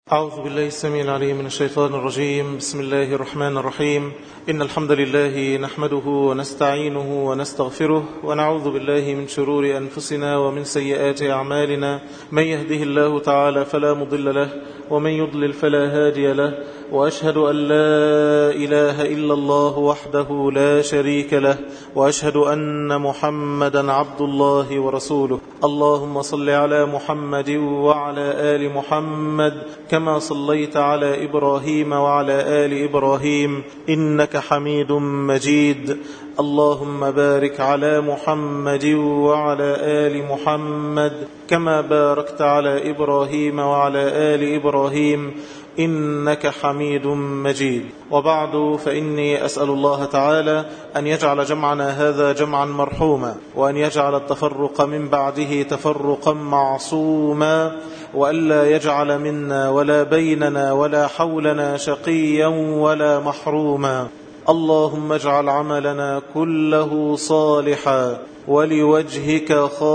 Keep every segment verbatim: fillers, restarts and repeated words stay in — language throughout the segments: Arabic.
أعوذ بالله السميع العليم من الشيطان الرجيم. بسم الله الرحمن الرحيم. إن الحمد لله نحمده ونستعينه ونستغفره ونعوذ بالله من شرور أنفسنا ومن سيئات أعمالنا. من يهده الله تعالى فلا مضل له ومن يضلل فلا هادي له، وأشهد أن لا إله إلا الله وحده لا شريك له، وأشهد أن محمدا عبد الله ورسوله. اللهم صل على محمد وعلى آل محمد كما صليت على إبراهيم وعلى آل إبراهيم إنك حميد مجيد. اللهم بارك على محمد وعلى آل محمد كما باركت على إبراهيم وعلى آل إبراهيم إنك حميد مجيد. وبعد، فإني أسأل الله تعالى أن يجعل جمعنا هذا جمعا مرحوما، وأن يجعل التفرق من بعده تفرقا معصوما، وألا يجعل منا ولا بيننا ولا حولنا شقيا ولا محروما. اللهم اجعل عملنا كله صالحا ولوجهك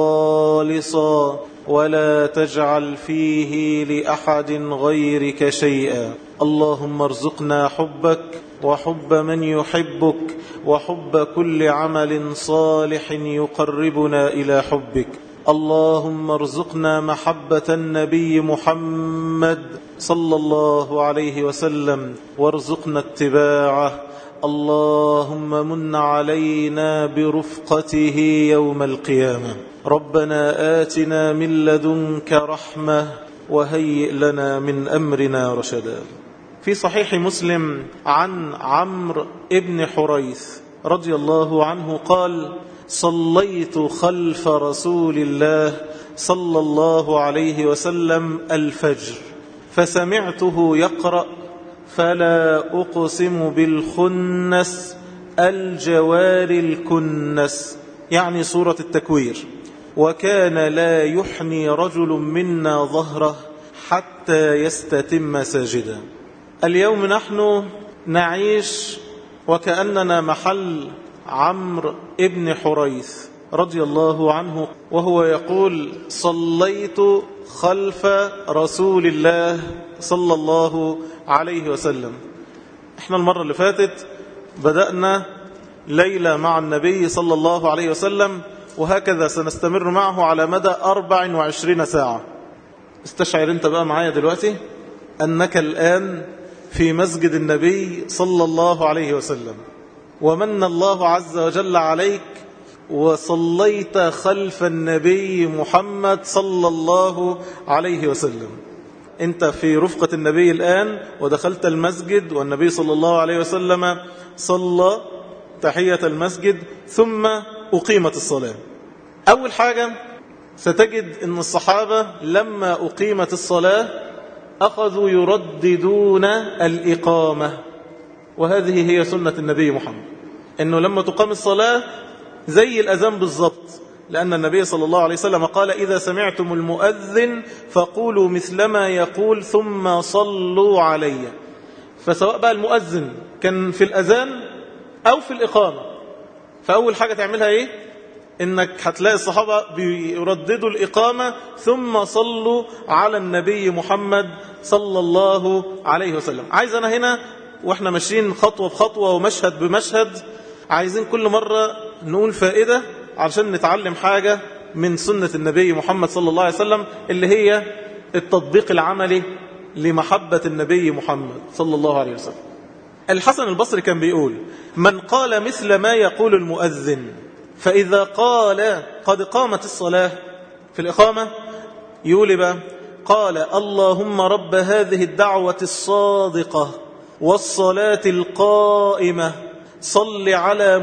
خالصا، ولا تجعل فيه لأحد غيرك شيئا. اللهم ارزقنا حبك وحب من يحبك وحب كل عمل صالح يقربنا إلى حبك. اللهم ارزقنا محبة النبي محمد صلى الله عليه وسلم وارزقنا اتباعه. اللهم من علينا برفقته يوم القيامة. ربنا آتنا من لدنك رحمة وهيئ لنا من أمرنا رشدا. في صحيح مسلم عن عمرو بن حريث رضي الله عنه قال: صليت خلف رسول الله صلى الله عليه وسلم الفجر فسمعته يقرأ: فلا أقسم بالخنس الجوار الكنس، يعني سورة التكوير. وكان لا يحني رجل منا ظهره حتى يستتم ساجدا. اليوم نحن نعيش وكأننا محل عمرو بن حريث رضي الله عنه، وهو يقول: صليت خلف رسول الله صلى الله عليه وسلم. احنا المرة اللي فاتت بدأنا ليلة مع النبي صلى الله عليه وسلم، وهكذا سنستمر معه على مدى أربع وعشرين ساعة. استشعر انت بقى معايا دلوقتي أنك الآن في مسجد النبي صلى الله عليه وسلم، ومن الله عز وجل عليك وصليت خلف النبي محمد صلى الله عليه وسلم. انت في رفقة النبي الآن، ودخلت المسجد والنبي صلى الله عليه وسلم صلى تحية المسجد ثم أقيمت الصلاة. أول حاجة ستجد أن الصحابة لما أقيمت الصلاة أخذوا يرددون الإقامة، وهذه هي سنة النبي محمد، أنه لما تقام الصلاة زي الأذان بالضبط، لأن النبي صلى الله عليه وسلم قال: إذا سمعتم المؤذن فقولوا مثلما يقول ثم صلوا علي. فسواء بقى المؤذن كان في الأذان أو في الإقامة، فأول حاجة تعملها إيه؟ إنك هتلاقي الصحابة بيرددوا الإقامة ثم صلوا على النبي محمد صلى الله عليه وسلم. عايز أنا هنا وإحنا ماشيين خطوة بخطوة ومشهد بمشهد، عايزين كل مرة نقول فائدة عشان نتعلم حاجة من سنة النبي محمد صلى الله عليه وسلم، اللي هي التطبيق العملي لمحبة النبي محمد صلى الله عليه وسلم. الحسن البصري كان بيقول: من قال مثل ما يقول المؤذن فإذا قال قد قامت الصلاة في الإقامة يقول بقى: قال: اللهم رب هذه الدعوة الصادقة والصلاة القائمة صل على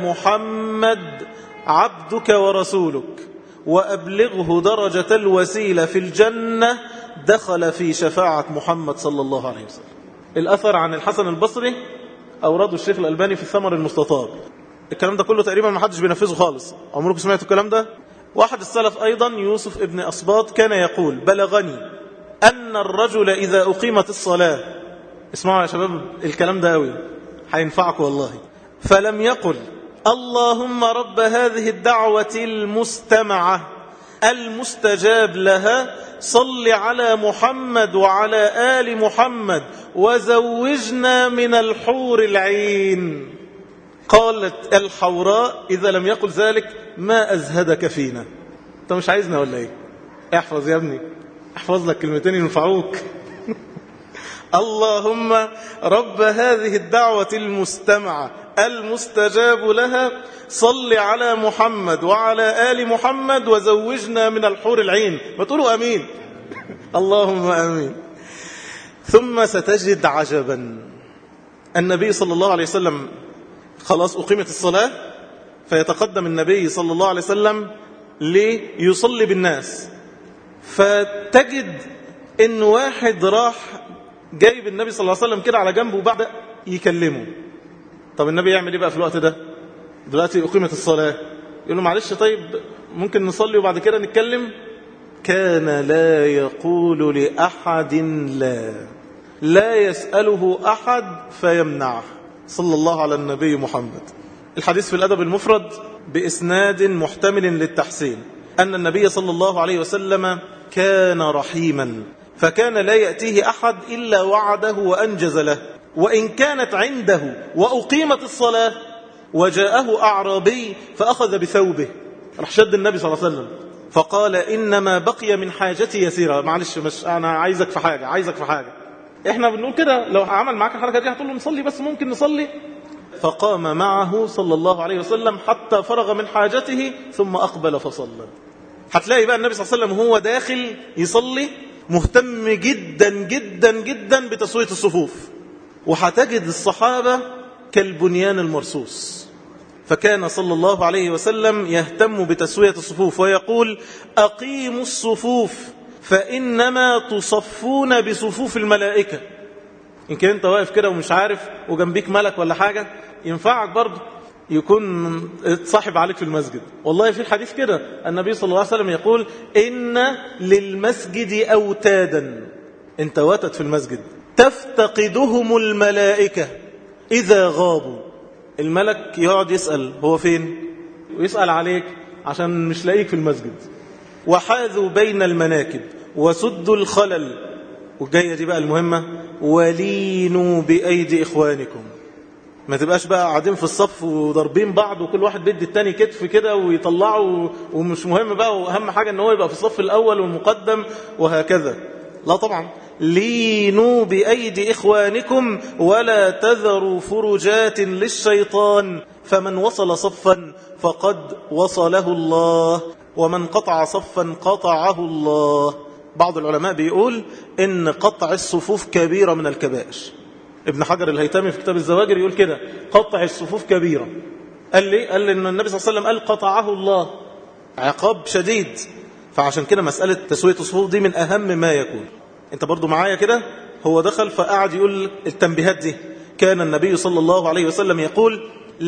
محمد عبدك ورسولك وأبلغه درجة الوسيلة في الجنة، دخل في شفاعة محمد صلى الله عليه وسلم. الأثر عن الحسن البصري أورده الشيخ الألباني في الثمر المستطاب. الكلام ده كله تقريبا ما حدش بينفذه خالص. عمركم سمعتوا الكلام ده؟ واحد السلف أيضا يوسف ابن أصباط كان يقول: بلغني أن الرجل إذا أقيمت الصلاة، اسمعوا يا شباب الكلام ده قوي هينفعكم والله، فلم يقل اللهم رب هذه الدعوة المستمعة المستجاب لها صل على محمد وعلى آل محمد وزوجنا من الحور العين. قالت الحوراء إذا لم يقل ذلك ما أزهدك فينا. أنت مش عايزنا ولا إيه؟ احفظ يا ابني، احفظ لك كلمتين ينفعوك. اللهم رب هذه الدعوة المستمعة المستجاب لها صل على محمد وعلى آل محمد وزوجنا من الحور العين. ما تقولوا أمين. اللهم أمين. ثم ستجد عجبا. النبي صلى الله عليه وسلم خلاص أقيمت الصلاة، فيتقدم النبي صلى الله عليه وسلم ليصلي بالناس، فتجد إن واحد راح جايب النبي صلى الله عليه وسلم كده على جنبه وبعد يكلمه. طب النبي يعمل ايه بقى في الوقت ده؟ دلوقتي أقيمت الصلاة، يقول له معلش طيب ممكن نصلي وبعد كده نتكلم. كان لا يقول لأحد لا، لا يسأله أحد فيمنعه صلى الله على النبي محمد. الحديث في الأدب المفرد بإسناد محتمل للتحسين أن النبي صلى الله عليه وسلم كان رحيما، فكان لا يأتيه أحد إلا وعده وأنجز له، وإن كانت عنده وأقيمت الصلاة وجاءه أعرابي فأخذ بثوبه، راح شد النبي صلى الله عليه وسلم فقال إنما بقي من حاجتي يسيرة، معلش مش أنا عايزك في حاجة، عايزك في حاجة. إحنا بنقول كده لو عمل معاك الحركة دي هتقول له نصلي بس ممكن نصلي. فقام معه صلى الله عليه وسلم حتى فرغ من حاجته ثم أقبل فصلى. هتلاقي بقى النبي صلى الله عليه وسلم هو داخل يصلي مهتم جدا جدا جدا بتسوية الصفوف، وهتجد الصحابة كالبنيان المرصوص. فكان صلى الله عليه وسلم يهتم بتسوية الصفوف ويقول أقيموا الصفوف فإنما تصفون بصفوف الملائكة. إن كنت انت واقف كده ومش عارف وجنبيك ملك ولا حاجة ينفعك برضه يكون صاحب عليك في المسجد. والله في الحديث كده النبي صلى الله عليه وسلم يقول إن للمسجد أوتادا، انت واتت في المسجد تفتقدهم الملائكة إذا غابوا. الملك يقعد يسأل هو فين، ويسأل عليك عشان مش لاقيك في المسجد. وحاذوا بين المناكب وسدوا الخلل، والجاية دي بقى المهمة، ولينوا بأيدي إخوانكم. ما تبقاش بقى قاعدين في الصف وضربين بعض وكل واحد بيدي التاني كتف كده ويطلعوا، ومش مهم بقى، وأهم حاجة ان هو يبقى في الصف الأول والمقدم وهكذا. لا طبعا، لينوا بأيدي إخوانكم ولا تذروا فرجات للشيطان، فمن وصل صفا فقد وصله الله ومن قطع صفا قطعه الله. بعض العلماء بيقول إن قطع الصفوف كبيرة من الكبائر. ابن حجر الهيثمي في كتاب الزواجر يقول كده قطع الصفوف كبيرة. قال لي قال لي إن النبي صلى الله عليه وسلم قال قطعه الله، عقاب شديد. فعشان كده مسألة تسوية الصفوف دي من أهم ما يكون. انت برضو معايا كده. هو دخل فقعد يقول التنبيهات دي. كان النبي صلى الله عليه وسلم يقول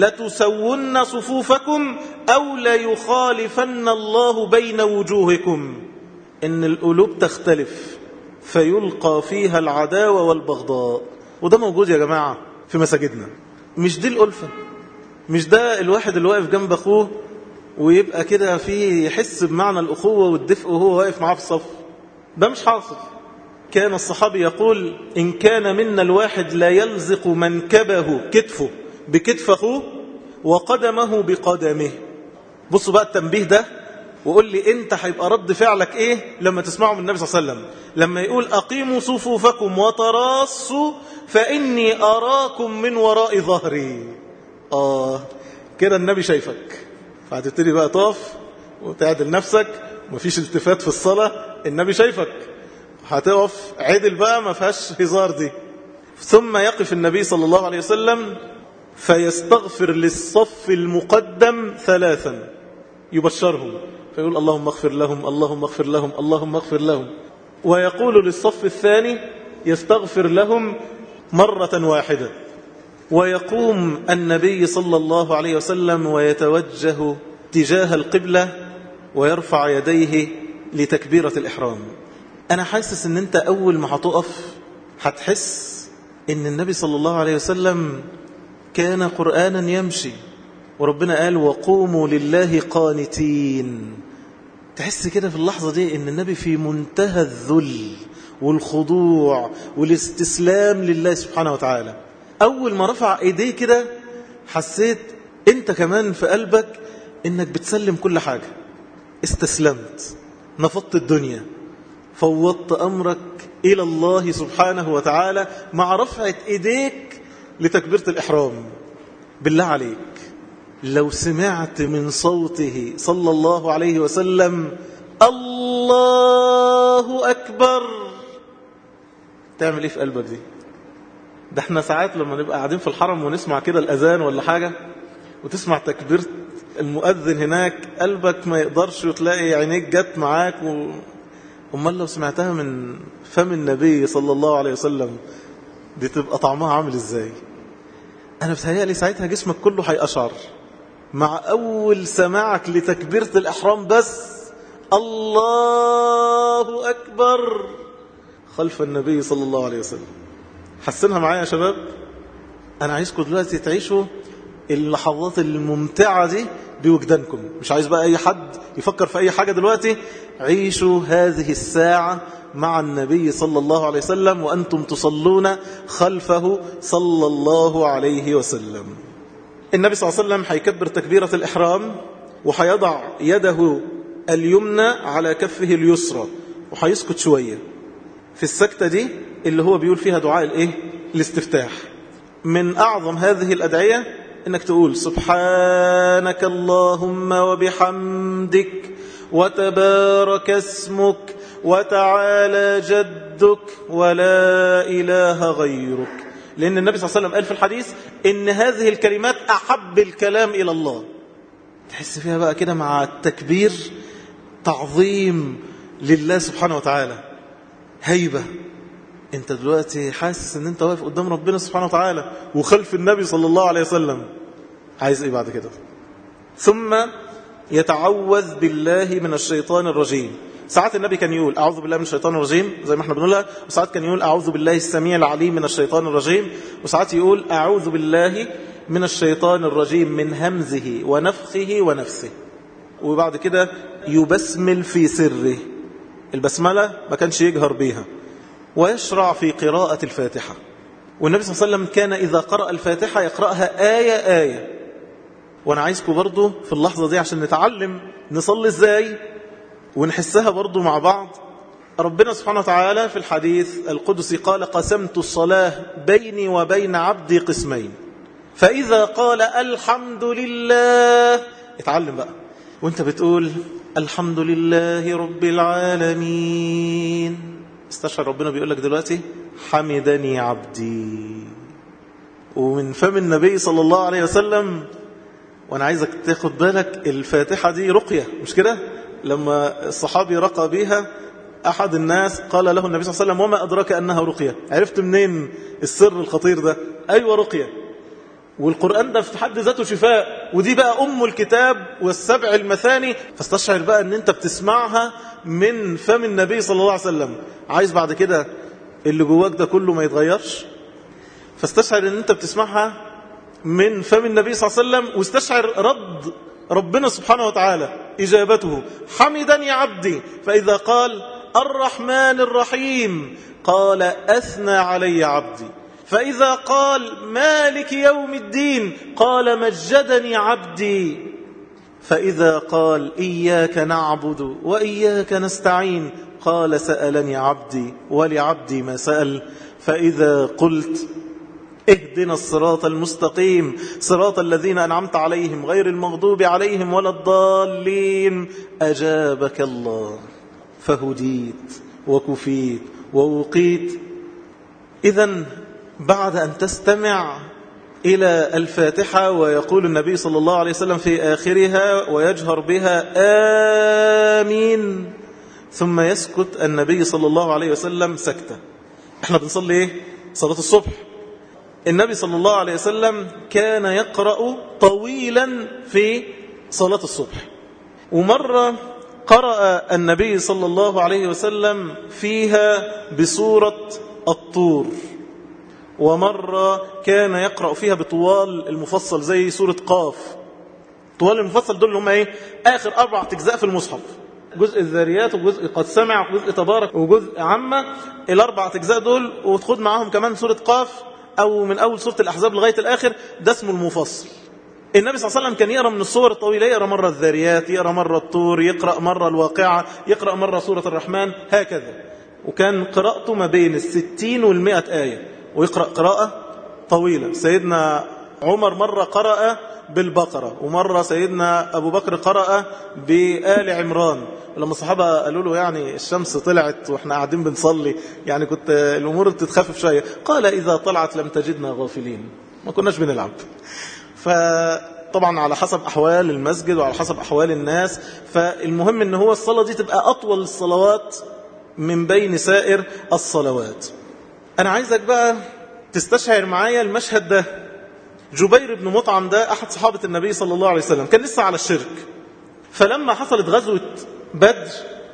لتسون صفوفكم أو ليخالفن الله بين وجوهكم. إن القلوب تختلف فيلقى فيها العداوة والبغضاء، وده موجود يا جماعة في مساجدنا. مش دي الألفة، مش ده الواحد اللي واقف جنب أخوه ويبقى كده فيه يحس بمعنى الأخوة والدفء وهو واقف معاه في الصف. ده مش حاصل. كان الصحابي يقول إن كان منا الواحد لا يلزق منكبه كتفه بكتف أخوه وقدمه بقدمه. بصوا بقى التنبيه ده، وقول لي انت هيبقى رد فعلك ايه لما تسمعه من النبي صلى الله عليه وسلم لما يقول أقيموا صفوفكم وتراصوا فإني أراكم من وراء ظهري. آه كده النبي شايفك، فهتبتدي بقى تقف وتعدل نفسك، مفيش التفات في الصلاة، النبي شايفك، هتقف عدل بقى ما فيهاش هزار دي. ثم يقف النبي صلى الله عليه وسلم فيستغفر للصف المقدم ثلاثا يبشرهم، فيقول اللهم اغفر لهم اللهم اغفر لهم اللهم اغفر لهم، ويقول للصف الثاني يستغفر لهم مرة واحدة. ويقوم النبي صلى الله عليه وسلم ويتوجه تجاه القبلة ويرفع يديه لتكبيرة الإحرام. أنا حاسس أن أنت أول ما هتقف هتحس أن النبي صلى الله عليه وسلم كان قرآنا يمشي، وربنا قال وقوموا لله قانتين. تحس كده في اللحظة دي ان النبي في منتهى الذل والخضوع والاستسلام لله سبحانه وتعالى. اول ما رفع ايديه كده حسيت انت كمان في قلبك انك بتسلم كل حاجة، استسلمت، نفضت الدنيا، فوضت امرك الى الله سبحانه وتعالى مع رفعة ايديك لتكبيرة الاحرام. بالله عليك لو سمعت من صوته صلى الله عليه وسلم الله أكبر، تعمل ايه في قلبك دي؟ ده احنا ساعات لما نبقى قاعدين في الحرم ونسمع كده الأذان ولا حاجة وتسمع تكبيرة المؤذن هناك، قلبك ما يقدرش وتلاقي عينيك جت معاك و... أمال لو سمعتها من فم النبي صلى الله عليه وسلم دي تبقى طعمها عامل ازاي؟ أنا بتهيألي ساعتها جسمك كله هيقشعر مع أول سماعك لتكبيرة الإحرام، بس الله أكبر خلف النبي صلى الله عليه وسلم. حسنها معايا يا شباب. أنا عايزكم دلوقتي تعيشوا اللحظات الممتعة دي بوجدانكم، مش عايز بقى أي حد يفكر في أي حاجة دلوقتي. عيشوا هذه الساعة مع النبي صلى الله عليه وسلم وأنتم تصلون خلفه صلى الله عليه وسلم. النبي صلى الله عليه وسلم هيكبر تكبيرة الإحرام وهيضع يده اليمنى على كفه اليسرى وهيسكت شوية في السكتة دي اللي هو بيقول فيها دعاء الايه؟ الاستفتاح. من أعظم هذه الأدعية إنك تقول سبحانك اللهم وبحمدك وتبارك اسمك وتعالى جدك ولا إله غيرك، لأن النبي صلى الله عليه وسلم قال في الحديث إن هذه الكلمات أحب الكلام إلى الله. تحس فيها بقى كده مع التكبير تعظيم لله سبحانه وتعالى، هيبة. انت دلوقتي حاسس ان انت واقف قدام ربنا سبحانه وتعالى وخلف النبي صلى الله عليه وسلم. عايز ايه بعد كده؟ ثم يتعوذ بالله من الشيطان الرجيم. ساعات النبي كان يقول أعوذ بالله من الشيطان الرجيم زي ما احنا بنقولها، وساعات كان يقول أعوذ بالله السميع العليم من الشيطان الرجيم، وساعات يقول أعوذ بالله من الشيطان الرجيم من همزه ونفخه ونفسه. وبعد كده يبسمل في سره، البسملة ما كانش يجهر بيها، ويشرع في قراءة الفاتحة. والنبي صلى الله عليه وسلم كان إذا قرأ الفاتحة يقرأها آية آية. وأنا عايزكم برضو في اللحظة دي عشان نتعلم نصلي إزاي ونحسها برضو مع بعض. ربنا سبحانه وتعالى في الحديث القدسي قال قسمت الصلاة بيني وبين عبدي قسمين، فإذا قال الحمد لله، اتعلم بقى وانت بتقول الحمد لله رب العالمين، استشعر ربنا بيقول لك دلوقتي حمدني عبدي. ومن فم النبي صلى الله عليه وسلم. وانا عايزك تاخد بالك الفاتحة دي رقية، مش كده؟ لما الصحابي رقى بيها أحد الناس قال له النبي صلى الله عليه وسلم وما أدراك أنها رقية؟ عرفت منين السر الخطير ده؟ أيوة رقية. والقرآن ده في حد ذاته شفاء، ودي بقى أم الكتاب والسبع المثاني. فاستشعر بقى أن أنت بتسمعها من فم النبي صلى الله عليه وسلم. عايز بعد كده اللي جواك ده كله ما يتغيرش، فاستشعر أن أنت بتسمعها من فم النبي صلى الله عليه وسلم، واستشعر رد ربنا سبحانه وتعالى إجابته حمدني عبدي، فإذا قال الرحمن الرحيم قال أثنى علي عبدي، فإذا قال مالك يوم الدين قال مجدني عبدي، فإذا قال إياك نعبد وإياك نستعين قال سألني عبدي ولعبدي ما سأل، فإذا قلت اهدنا الصراط المستقيم صراط الذين أنعمت عليهم غير المغضوب عليهم ولا الضالين أجابك الله، فهديت وكفيت ووقيت. إذن بعد أن تستمع إلى الفاتحة ويقول النبي صلى الله عليه وسلم في آخرها ويجهر بها آمين، ثم يسكت النبي صلى الله عليه وسلم سكتة. احنا بنصلي ايه؟ صلاة الصبح. النبي صلى الله عليه وسلم كان يقرأ طويلا في صلاة الصبح، ومرة قرأ النبي صلى الله عليه وسلم فيها بسورة الطور، ومرة كان يقرأ فيها بطوال المفصل زي سورة قاف. طوال المفصل دول هم ايه؟ آخر أربع أجزاء في المصحف، جزء الذاريات وجزء قد سمع وجزء تبارك وجزء عامة، الأربع أجزاء دول وتخد معاهم كمان سورة قاف أو من أول سورة الأحزاب لغاية الآخر، ده اسمه المفصل. النبي صلى الله عليه وسلم كان يقرأ من الصور الطويلة، يقرأ مرة الذاريات، يقرأ مرة الطور، يقرأ مرة الواقعة، يقرأ مرة سورة الرحمن، هكذا. وكان قراءته ما بين الستين والمئة آية، ويقرأ قراءة طويلة. سيدنا عمر مرة قرأ بالبقرة، ومرة سيدنا أبو بكر قرأ بآل عمران. ولما الصحابة قالوا له يعني الشمس طلعت وإحنا قاعدين بنصلي، يعني كنت الأمور تتخفف شوية، قال إذا طلعت لم تجدنا غافلين، ما كناش بنلعب. فطبعا على حسب أحوال المسجد وعلى حسب أحوال الناس، فالمهم إن هو الصلاة دي تبقى أطول الصلوات من بين سائر الصلوات. أنا عايزك بقى تستشعر معايا المشهد ده. جبير بن مطعم ده أحد صحابة النبي صلى الله عليه وسلم، كان لسه على الشرك. فلما حصلت غزوة بدر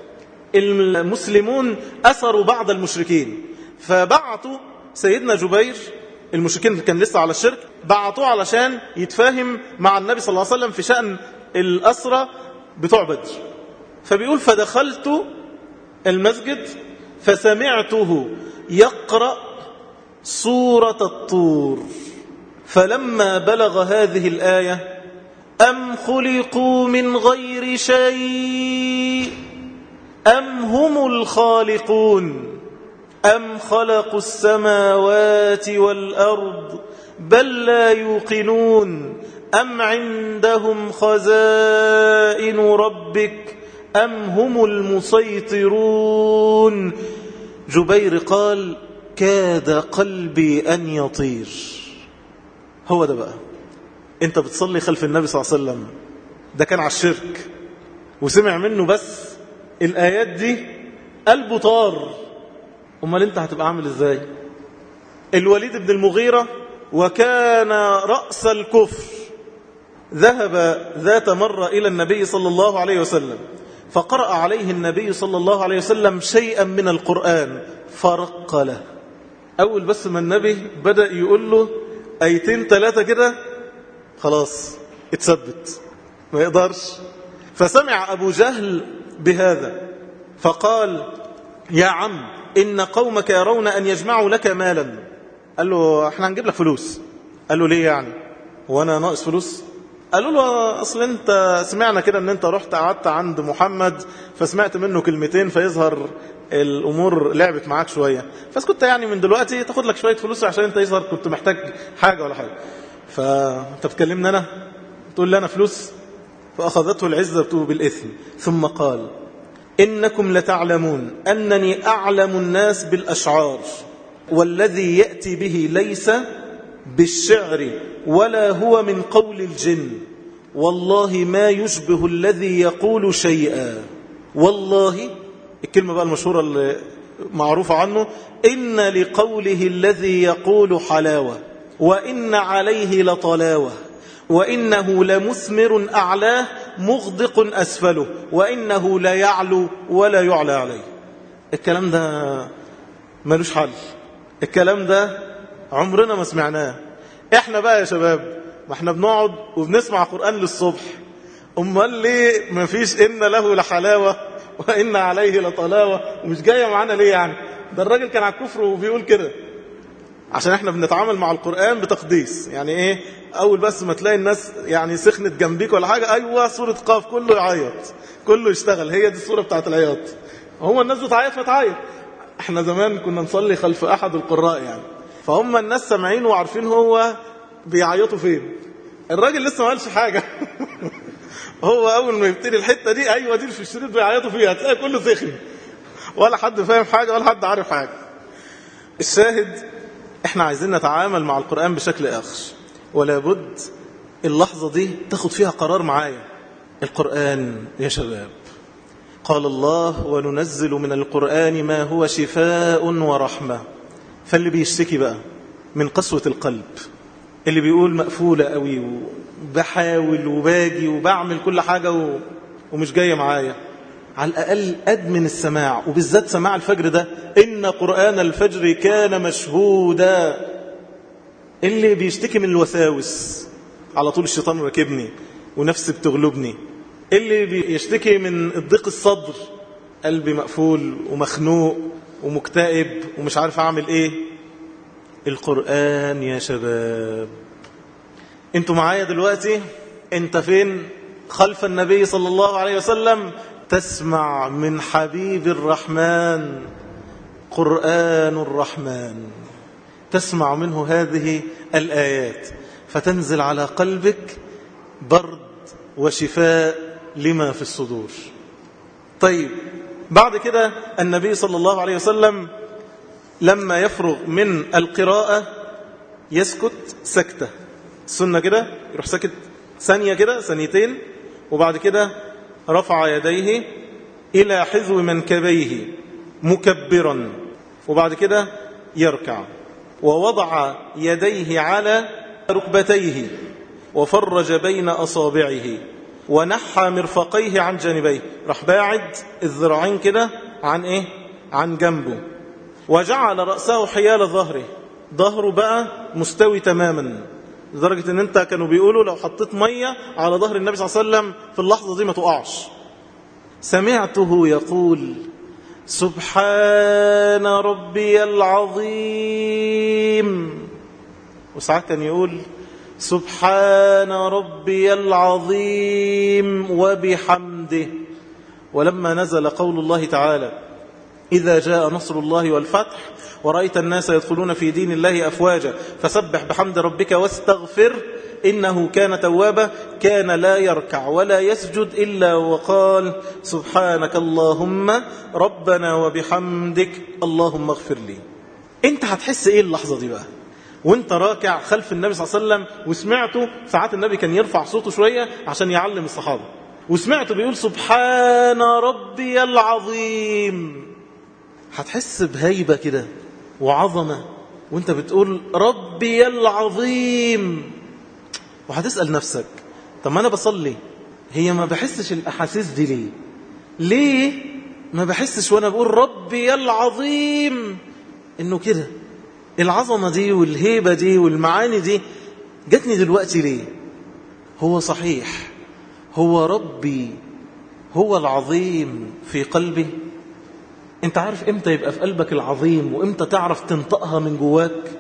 المسلمون أسروا بعض المشركين، فبعتوا سيدنا جبير، المشركين اللي كان لسه على الشرك بعتوه علشان يتفاهم مع النبي صلى الله عليه وسلم في شأن الأسرى بتوع بدر. فبيقول فدخلت المسجد فسمعته يقرأ سورة الطور، فلما بلغ هذه الآية أم خلقوا من غير شيء أم هم الخالقون أم خلقوا السماوات والأرض بل لا يوقنون أم عندهم خزائن ربك أم هم المسيطرون. جبير قال كاد قلبي أن يطير. هو ده بقى، انت بتصلي خلف النبي صلى الله عليه وسلم، ده كان على الشرك وسمع منه بس الآيات دي قلبه طار، امال انت هتبقى عامل ازاي؟ الوليد بن المغيرة وكان رأس الكفر ذهب ذات مرة إلى النبي صلى الله عليه وسلم، فقرأ عليه النبي صلى الله عليه وسلم شيئا من القرآن فرق له. أول بس ما النبي بدأ يقول له أيتين ثلاثة كده خلاص اتثبت ما يقدرش. فسمع أبو جهل بهذا فقال يا عم إن قومك يرون أن يجمعوا لك مالا. قال له احنا هنجيب لك فلوس. قال له ليه يعني وانا ناقص فلوس؟ قالوا له اصل انت سمعنا كده ان انت رحت قعدت عند محمد فسمعت منه كلمتين فيظهر الامور لعبت معاك شويه، فسكت يعني من دلوقتي تاخد لك شويه فلوس عشان انت يظهر كنت محتاج حاجه ولا حاجه. فانت بتكلمني انا تقول لي انا فلوس؟ فاخذته العزه بالاثم ثم قال انكم لتعلمون انني اعلم الناس بالاشعار والذي ياتي به ليس بالشعر ولا هو من قول الجن، والله ما يشبه الذي يقول شيئا، والله الكلمة بقى المشهورة اللي معروفة عنه إن لقوله الذي يقول حلاوة وإن عليه لطلاوة وإنه لمثمر أعلاه مغدق أسفله وإنه لا يعلو ولا يعلى عليه. الكلام ده ملوش حل، الكلام ده عمرنا ما سمعناه. احنا بقى يا شباب ما احنا بنقعد وبنسمع قرآن للصبح، امال ليه ما فيش إن له لحلاوة وإن عليه لطلاوة ومش جاية معانا ليه؟ يعني ده الراجل كان على الكفر وبيقول كده، عشان احنا بنتعامل مع القرآن بتقديس. يعني ايه؟ اول بس ما تلاقي الناس يعني سخنت جنبيك ولا حاجة، ايوه سورة قاف كله يعيط كله يشتغل، هي دي السورة بتاعت العياط. هو الناس بتعيط فتعيط. احنا زمان كنا نصلي خلف احد القراء يعني، فهم الناس سامعين وعارفين هو بيعيطوا فين. الراجل لسه ما قالش حاجة هو اول ما يبتدي الحتة دي ايوه دي في الشريط بيعيطوا فيها، هتلاقي كله سخن ولا حد فاهم حاجة ولا حد عارف حاجة. الشاهد احنا عايزين نتعامل مع القرآن بشكل آخر، ولا بد اللحظة دي تاخد فيها قرار معايا. القرآن يا شباب قال الله وننزل من القرآن ما هو شفاء ورحمة. فاللي بيشتكي بقى من قسوة القلب، اللي بيقول مقفولة قوي وبحاول وباجي وبعمل كل حاجة و... ومش جاية معايا، على الأقل أدمن السماع، وبالذات سماع الفجر ده، إن قرآن الفجر كان مشهودا. اللي بيشتكي من الوساوس على طول الشيطان راكبني ونفسي بتغلبني، اللي بيشتكي من الضيق الصدر، قلبي مقفول ومخنوق ومكتئب ومش عارف أعمل إيه، القرآن يا شباب. انتوا معايا دلوقتي؟ انت فين؟ خلف النبي صلى الله عليه وسلم، تسمع من حبيب الرحمن قرآن الرحمن، تسمع منه هذه الآيات فتنزل على قلبك برد وشفاء لما في الصدور. طيب بعد كده النبي صلى الله عليه وسلم لما يفرغ من القراءة يسكت سكتة السنة كده، يروح سكت ثانية كده ثانيتين، وبعد كده رفع يديه إلى حذو منكبيه مكبرا، وبعد كده يركع ووضع يديه على ركبتيه وفرج بين أصابعه ونحى مرفقيه عن جانبيه، راح باعد الذراعين كده عن إيه؟ عن جنبه، وجعل رأسه حيال ظهره، ظهره بقى مستوي تماما لدرجة ان انت كانوا بيقولوا لو حطيت مية على ظهر النبي صلى الله عليه وسلم في اللحظة دي ما تقعش. سمعته يقول سبحان ربي العظيم، وساعات كان يقول سبحان ربي العظيم وبحمده. ولما نزل قول الله تعالى إذا جاء نصر الله والفتح ورأيت الناس يدخلون في دين الله أفواجا فسبح بحمد ربك واستغفر إنه كان توابا، كان لا يركع ولا يسجد إلا وقال سبحانك اللهم ربنا وبحمدك اللهم اغفر لي. انت هتحس ايه اللحظة دي بقى وانت راكع خلف النبي صلى الله عليه وسلم وسمعته؟ ساعات النبي كان يرفع صوته شوية عشان يعلم الصحابة، وسمعته بيقول سبحان ربي العظيم، هتحس بهيبة كده وعظمة وانت بتقول ربي العظيم. وهتسأل نفسك طب ما انا بصلي، هي ما بحسش الاحاسيس دي ليه؟ ليه ما بحسش وانا بقول ربي العظيم انه كده العظمة دي والهيبة دي والمعاني دي جاتني دلوقتي ليه؟ هو صحيح هو ربي هو العظيم في قلبي. انت عارف امتى يبقى في قلبك العظيم وامتى تعرف تنطقها من جواك؟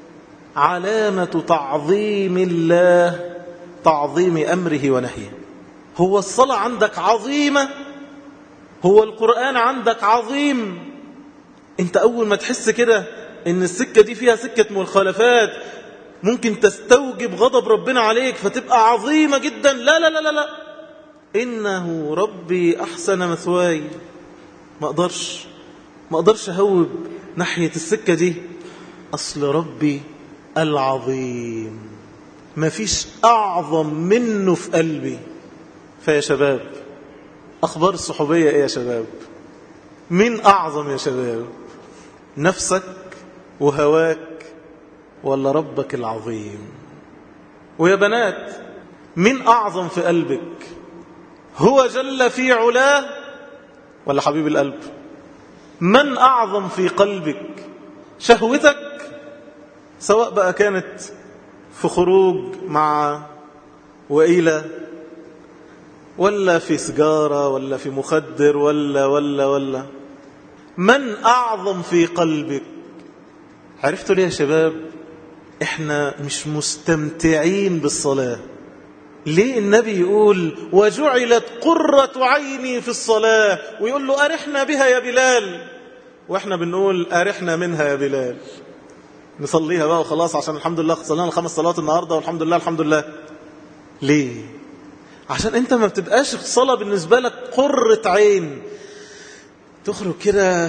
علامة تعظيم الله تعظيم أمره ونهيه. هو الصلاة عندك عظيمة، هو القرآن عندك عظيم. انت أول ما تحس كده ان السكة دي فيها سكة مخالفات ممكن تستوجب غضب ربنا عليك فتبقى عظيمة جدا، لا لا لا لا, لا. إنه ربي أحسن مثواي، ما أقدرش ما أقدرش أهوب ناحية السكة دي، أصل ربي العظيم ما فيش أعظم منه في قلبي. فيا شباب أخبار الصحوبية إيه يا شباب؟ مين أعظم يا شباب؟ نفسك وهواك ولا ربك العظيم؟ ويا بنات مين أعظم في قلبك؟ هو جل في علاه ولا حبيب القلب؟ من أعظم في قلبك؟ شهوتك سواء بقى كانت في خروج مع وإلى ولا في سجارة ولا في مخدر ولا ولا ولا من أعظم في قلبك؟ عرفتوا ليه يا شباب احنا مش مستمتعين بالصلاة؟ ليه النبي يقول وجعلت قرة عيني في الصلاة، ويقول له أرحنا بها يا بلال، واحنا بنقول أرحنا منها يا بلال، نصليها بقى وخلاص عشان الحمد لله صلينا الخمس صلوات النهاردة والحمد لله الحمد لله. ليه؟ عشان انت ما بتبقاش الصلاة بالنسبة لك قرة عين، تخرج كده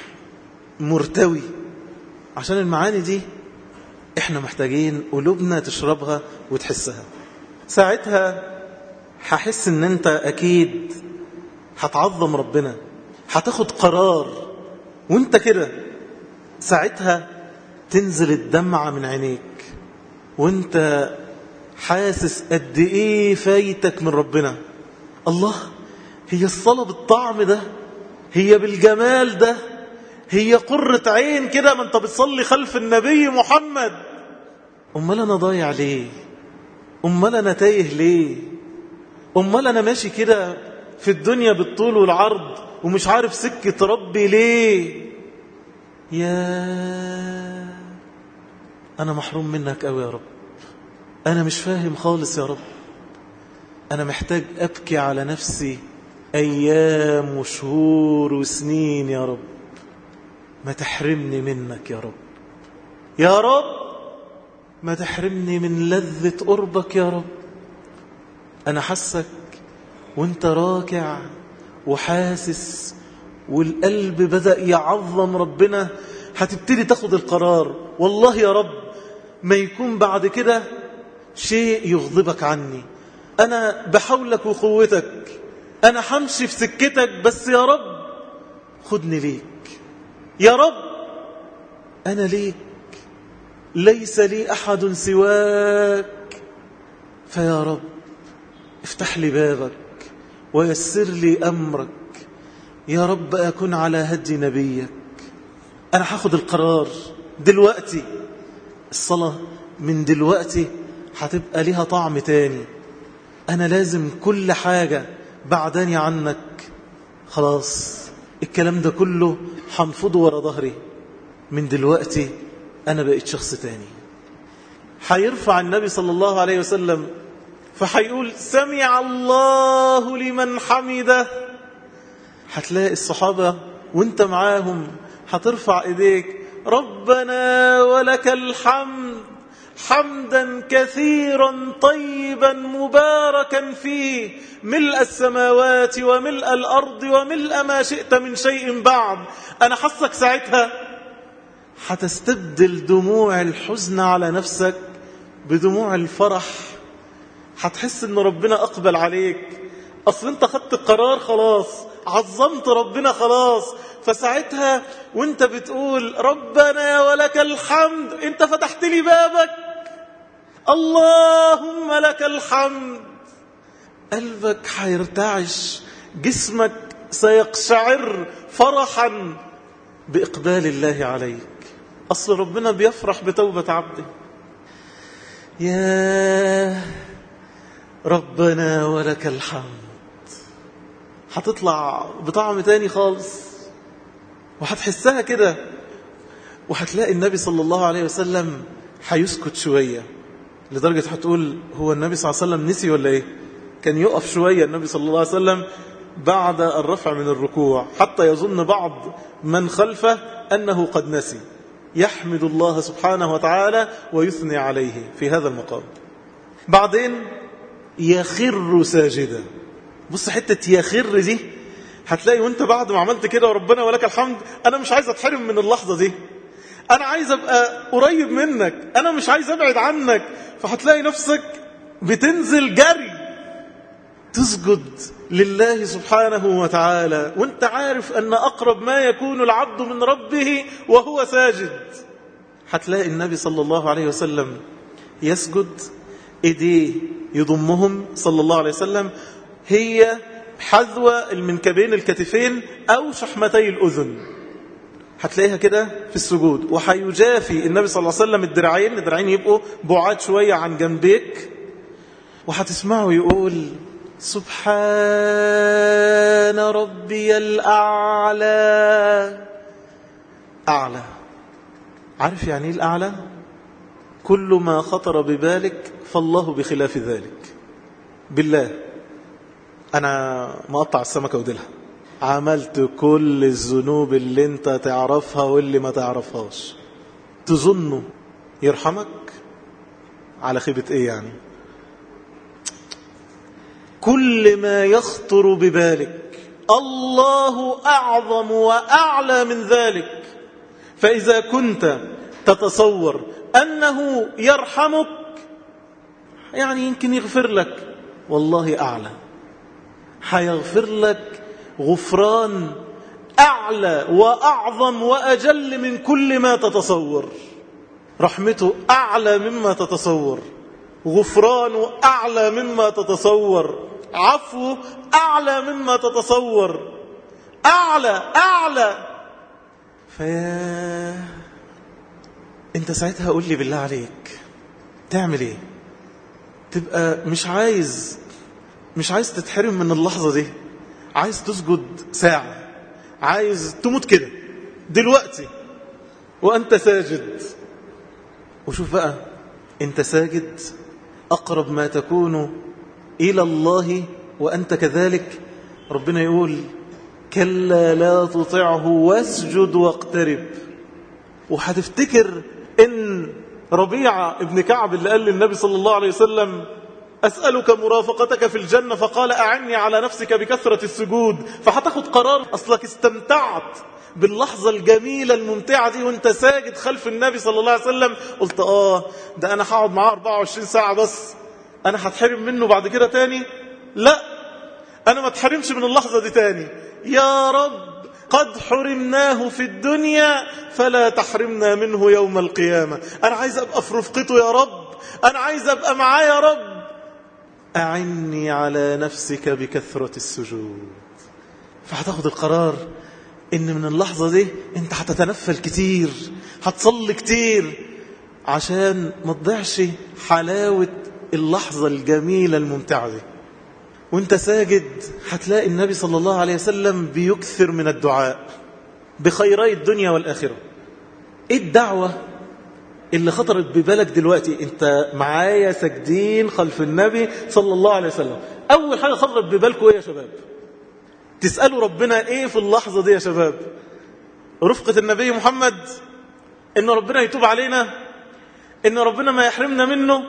مرتوي. عشان المعاني دي احنا محتاجين قلوبنا تشربها وتحسها. ساعتها هحس ان انت اكيد هتعظم ربنا، هتاخد قرار وانت كده. ساعتها تنزل الدمعة من عينيك وانت حاسس قد ايه فايتك من ربنا. الله، هي الصلاة بالطعم ده، هي بالجمال ده، هي قرة عين كده، ما انت بتصلي خلف النبي محمد. امال انا ضايع ليه؟ امال انا تايه ليه؟ أمال أنا ماشي كده في الدنيا بالطول والعرض ومش عارف سكة ربي ليه؟ يا أنا محروم منك أوي يا رب، أنا مش فاهم خالص يا رب، أنا محتاج أبكي على نفسي أيام وشهور وسنين يا رب، ما تحرمني منك يا رب، يا رب ما تحرمني من لذة قربك يا رب. أنا حسك وانت راكع وحاسس والقلب بدأ يعظم ربنا، هتبتدي تاخد القرار، والله يا رب ما يكون بعد كده شيء يغضبك عني، أنا بحولك وقوتك، أنا همشي في سكتك، بس يا رب خدني ليك، يا رب أنا ليك، ليس لي أحد سواك، فيا رب افتح لي بابك ويسر لي أمرك، يا رب أكون على هدي نبيك. أنا هاخد القرار دلوقتي، الصلاة من دلوقتي هتبقى لها طعم تاني، أنا لازم كل حاجة بعداني عنك خلاص الكلام ده كله هنفضه ورا ظهري، من دلوقتي أنا بقيت شخص تاني. هيرفع النبي صلى الله عليه وسلم فهيقول سمع الله لمن حمده، هتلاقي الصحابة وانت معاهم هترفع ايديك ربنا ولك الحمد حمدا كثيرا طيبا مباركا فيه ملء السماوات وملء الأرض وملء ما شئت من شيء بعد. أنا حسك ساعتها هتستبدل دموع الحزن على نفسك بدموع الفرح، هتحس ان ربنا أقبل عليك، أصل انت خدت القرار خلاص، عظمت ربنا خلاص، فساعتها وانت بتقول ربنا ولك الحمد انت فتحت لي بابك، اللهم لك الحمد، قلبك هيرتعش، جسمك سيقشعر فرحا بإقبال الله عليك، أصل ربنا بيفرح بتوبة عبده. يا ربنا ولك الحمد هتطلع بطعم تاني خالص، وهتحسها كده، وهتلاقي النبي صلى الله عليه وسلم هيسكت شوية، لدرجة هتقول هو النبي صلى الله عليه وسلم نسي ولا ايه؟ كان يقف شوية النبي صلى الله عليه وسلم بعد الرفع من الركوع حتى يظن بعض من خلفه أنه قد نسي، يحمد الله سبحانه وتعالى ويثني عليه في هذا المقام. بعدين يخر ساجدا، بص حتة يخر دي هتلاقي وانت بعد ما عملت كده وربنا ولك الحمد، أنا مش عايز أتحرم من اللحظة دي، أنا عايز أبقى قريب منك، أنا مش عايز أبعد عنك، فهتلاقي نفسك بتنزل جري تسجد لله سبحانه وتعالى، وانت عارف أن أقرب ما يكون العبد من ربه وهو ساجد. هتلاقي النبي صلى الله عليه وسلم يسجد، ايديه يضمهم صلى الله عليه وسلم هي حذو المنكبين الكتفين أو شحمتي الأذن، هتلاقيها كده في السجود، وحيجافي النبي صلى الله عليه وسلم الدراعين، الدراعين يبقوا بعاد شوية عن جنبيك، وهتسمعه يقول سبحان ربي الأعلى. أعلى، عارف يعني ايه الأعلى؟ كل ما خطر ببالك فالله بخلاف ذلك. بالله أنا مقطع السمكة وديلها، عملت كل الذنوب اللي انت تعرفها واللي ما تعرفهاش، تظنه يرحمك على خيبة ايه يعني؟ كل ما يخطر ببالك الله أعظم وأعلى من ذلك، فإذا كنت تتصور أنه يرحمك يعني يمكن يغفر لك، والله أعلى، هيغفر لك غفران أعلى وأعظم وأجل من كل ما تتصور، رحمته أعلى مما تتصور، غفرانه أعلى مما تتصور، عفوه أعلى مما تتصور، أعلى أعلى. فيا أنت ساعتها قول لي بالله عليك تعمل إيه؟ تبقى مش عايز مش عايز تتحرم من اللحظة دي، عايز تسجد ساعة، عايز تموت كده دلوقتي وأنت ساجد. وشوف بقى أنت ساجد أقرب ما تكون إلى الله وأنت كذلك. ربنا يقول كلا لا تطعه واسجد واقترب. وهتفتكر إن ربيعة ابن كعب اللي قال للنبي صلى الله عليه وسلم أسألك مرافقتك في الجنة، فقال أعني على نفسك بكثرة السجود. فهتاخد قرار، أصلك استمتعت باللحظة الجميلة الممتعة دي وانت ساجد خلف النبي صلى الله عليه وسلم. قلت آه ده أنا هقعد معاه أربعة وعشرين ساعة بس، أنا هتحرم منه بعد كده تاني؟ لا، أنا ما اتحرمش من اللحظة دي تاني. يا رب قد حرمناه في الدنيا فلا تحرمنا منه يوم القيامة. أنا عايز أبقى في رفقته يا رب، أنا عايز أبقى معاه يا رب. أعني على نفسك بكثرة السجود. فهتاخد القرار إن من اللحظة دي أنت هتتنفل كتير، هتصلي كتير، عشان ما تضيعش حلاوة اللحظة الجميلة الممتعة دي. وانت ساجد هتلاقي النبي صلى الله عليه وسلم بيكثر من الدعاء بخيري الدنيا والآخرة. ايه الدعوة اللي خطرت ببالك دلوقتي انت معايا ساجدين خلف النبي صلى الله عليه وسلم؟ اول حاجة خطرت ببالكم ايه يا شباب؟ تسألوا ربنا ايه في اللحظة دي يا شباب؟ رفقة النبي محمد، ان ربنا يتوب علينا، ان ربنا ما يحرمنا منه.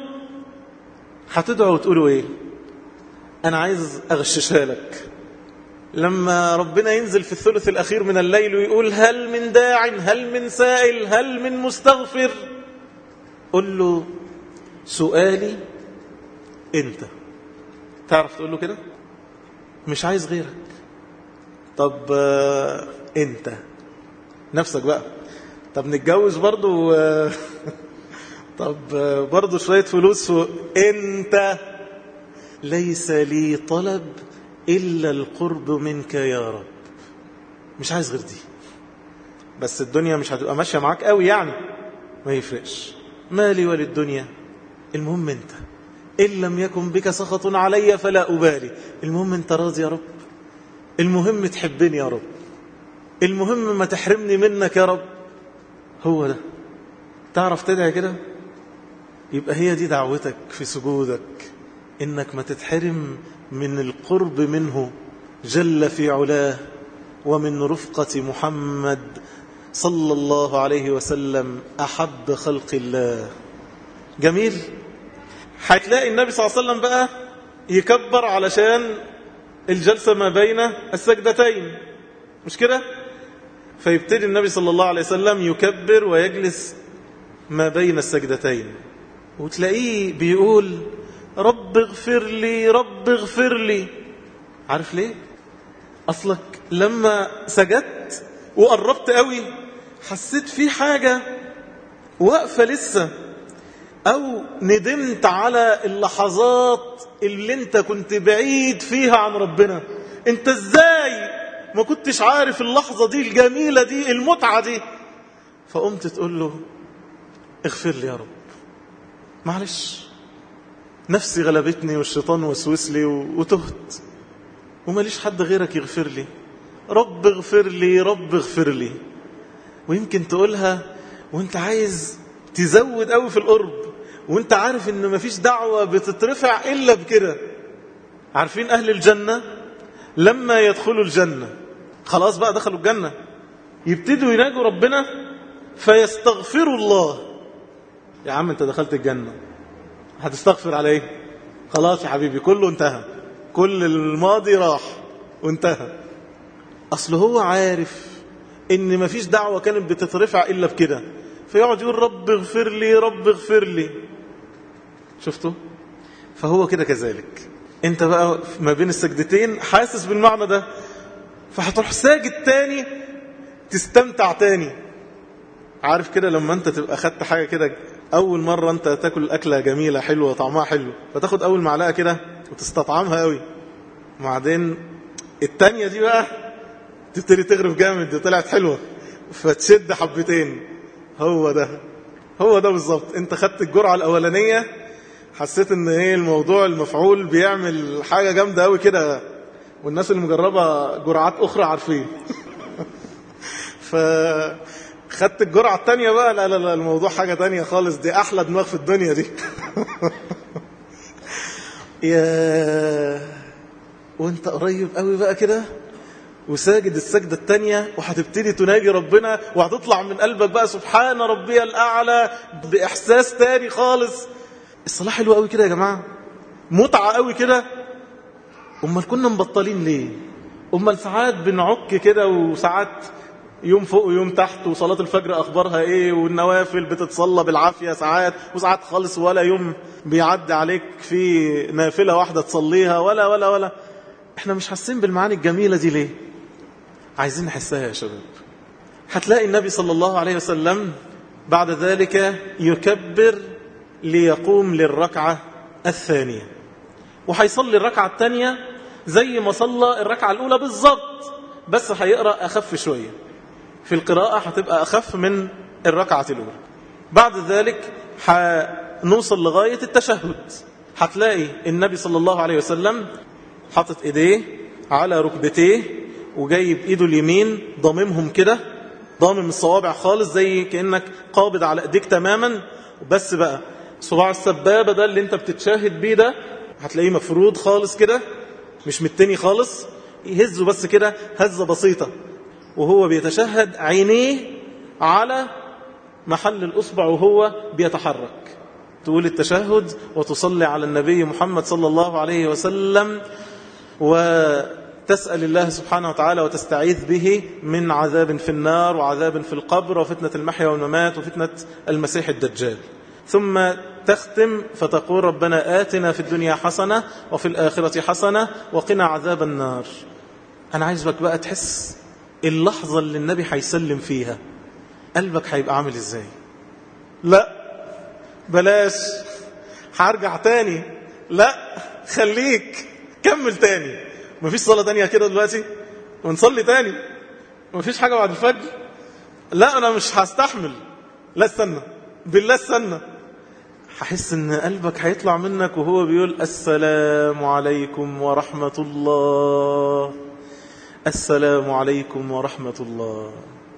هتدعوا وتقولوا ايه؟ أنا عايز أغششها لك. لما ربنا ينزل في الثلث الأخير من الليل ويقول هل من داع، هل من سائل، هل من مستغفر، قل له سؤالي أنت. تعرف تقول له كده؟ مش عايز غيرك. طب آه أنت نفسك بقى. طب نتجوز برضو آه طب آه برضو شوية فلوس. أنت ليس لي طلب إلا القرب منك يا رب. مش عايز غير دي. بس الدنيا مش هتبقى ماشية معاك قوي يعني، ما يفرقش، مالي وللدنيا، المهم انت. إن لم يكن بك سخط علي فلا أبالي. المهم انت راضي يا رب، المهم تحبني يا رب، المهم ما تحرمني منك يا رب. هو ده. تعرف تدعي كده؟ يبقى هي دي دعوتك في سجودك، إنك ما تتحرم من القرب منه جل في علاه ومن رفقة محمد صلى الله عليه وسلم أحب خلق الله. جميل. هتلاقي النبي صلى الله عليه وسلم بقى يكبر علشان الجلسة ما بين السجدتين، مش كده؟ فيبتدي النبي صلى الله عليه وسلم يكبر ويجلس ما بين السجدتين، وتلاقيه بيقول رب اغفر لي رب اغفر لي. عارف ليه؟ أصلك لما سجدت وقربت قوي حسيت في حاجة واقفة لسه، أو ندمت على اللحظات اللي انت كنت بعيد فيها عن ربنا. انت ازاي ما كنتش عارف اللحظة دي الجميلة دي المتعة دي؟ فقمت تقول له اغفر لي يا رب، معلش نفسي غلبتني والشيطان وسوس لي وتهت وماليش حد غيرك يغفر لي. رب اغفر لي رب اغفر لي. ويمكن تقولها وانت عايز تزود قوي في القرب، وانت عارف ان مفيش دعوة بتترفع الا بكده. عارفين اهل الجنة لما يدخلوا الجنة، خلاص بقى دخلوا الجنة، يبتدوا يناجوا ربنا فيستغفروا الله. يا عم انت دخلت الجنة، هتستغفر على ايه؟ خلاص يا حبيبي كله انتهى، كل الماضي راح وانتهى. اصل هو عارف ان مفيش دعوة كانت بتترفع الا بكده، فيقعد يقول رب اغفر لي رب اغفر لي. شفتوا؟ فهو كده كذلك. انت بقى ما بين السجدتين حاسس بالمعنى ده، فهتروح ساجد تاني تستمتع تاني. عارف كده لما انت تبقى خدت حاجة كده اول مرة انت تاكل اكلة جميلة حلوة طعمها حلو، فتاخد اول معلقة كده وتستطعمها قوي، وبعدين التانية دي بقى تبتدي تغرف جامد، دي طلعت حلوة فتشد حبتين. هو ده هو ده بالظبط. انت خدت الجرعة الاولانية حسيت ان ايه الموضوع المفعول بيعمل حاجة جامدة قوي كده، والناس اللي مجربة جرعات اخرى عارفين. فخدت الجرعة التانية بقى، لا لا لا الموضوع حاجة تانية خالص، دي احلى دماغ في الدنيا دي. يا وانت قريب قوي بقى كده وساجد السجدة التانية وهتبتدي تناجي ربنا، وهتطلع من قلبك بقى سبحان ربي الأعلى بإحساس تاني خالص. الصلاة حلوة قوي كده يا جماعة، متعة قوي كده. أمال كنا مبطلين ليه؟ أمال ساعات بنعك كده، وساعات يوم فوق ويوم تحت، وصلاة الفجر أخبارها إيه، والنوافل بتتصلى بالعافية ساعات، وساعات خالص ولا يوم بيعدي عليك في نافلة واحدة تصليها ولا ولا ولا. احنا مش حاسين بالمعاني الجميلة دي ليه؟ عايزين نحسها يا شباب. هتلاقي النبي صلى الله عليه وسلم بعد ذلك يكبر ليقوم للركعة الثانية، وهيصلي الركعة الثانية زي ما صلى الركعة الأولى بالضبط، بس هيقرأ أخف شوية في القراءة، هتبقى أخف من الركعة الأولى. بعد ذلك هنوصل لغاية التشهد. هتلاقي النبي صلى الله عليه وسلم حاطط إيديه على ركبتيه، وجايب إيده اليمين ضاممهم كده، ضامم الصوابع خالص زي كأنك قابض على إيديك تماما. بس بقى صباع السبابة ده اللي انت بتتشاهد بيه ده هتلاقيه مفروض خالص كده، مش متني خالص، يهزه بس كده هزة بسيطة وهو بيتشهد، عينيه على محل الأصبع وهو بيتحرك. تقول التشهد وتصلي على النبي محمد صلى الله عليه وسلم، وتسأل الله سبحانه وتعالى وتستعيذ به من عذاب في النار وعذاب في القبر وفتنة المحيا والممات وفتنة المسيح الدجال. ثم تختم فتقول ربنا آتنا في الدنيا حسنة وفي الآخرة حسنة وقنا عذاب النار. أنا عايزك بقى تحس اللحظة اللي النبي هيسلم فيها قلبك هيبقى عامل إزاي. لا بلاش هرجع تاني، لا خليك كمل تاني. مفيش صلاة تانية كده دلوقتي ونصلي تاني؟ مفيش حاجة بعد الفجر؟ لا أنا مش هستحمل، لا استنى بالله استنى. هحس ان قلبك هيطلع منك وهو بيقول السلام عليكم ورحمة الله، السلام عليكم ورحمة الله.